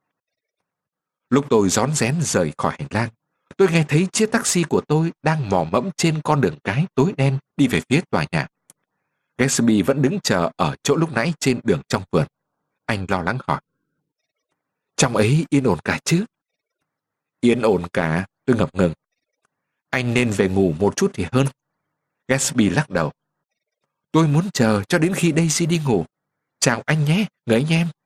Lúc tôi rón rén rời khỏi hành lang, tôi nghe thấy chiếc taxi của tôi đang mò mẫm trên con đường cái tối đen đi về phía tòa nhà. Gatsby vẫn đứng chờ ở chỗ lúc nãy trên đường trong vườn. Anh lo lắng hỏi. Trong ấy yên ổn cả chứ? Yên ổn cả, tôi ngập ngừng. Anh nên về ngủ một chút thì hơn. Gatsby lắc đầu. Tôi muốn chờ cho đến khi Daisy đi ngủ. Chào anh nhé, người anh em.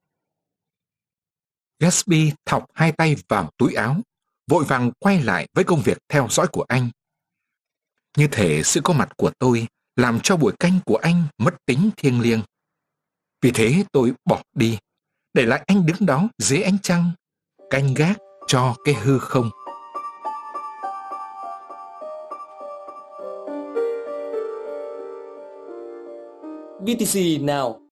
Gatsby thọc hai tay vào túi áo, vội vàng quay lại với công việc theo dõi của anh. Như thể sự có mặt của tôi làm cho buổi canh của anh mất tính thiêng liêng. Vì thế tôi bỏ đi, để lại anh đứng đó dưới ánh trăng, canh gác cho cái hư không. vê tê xê Now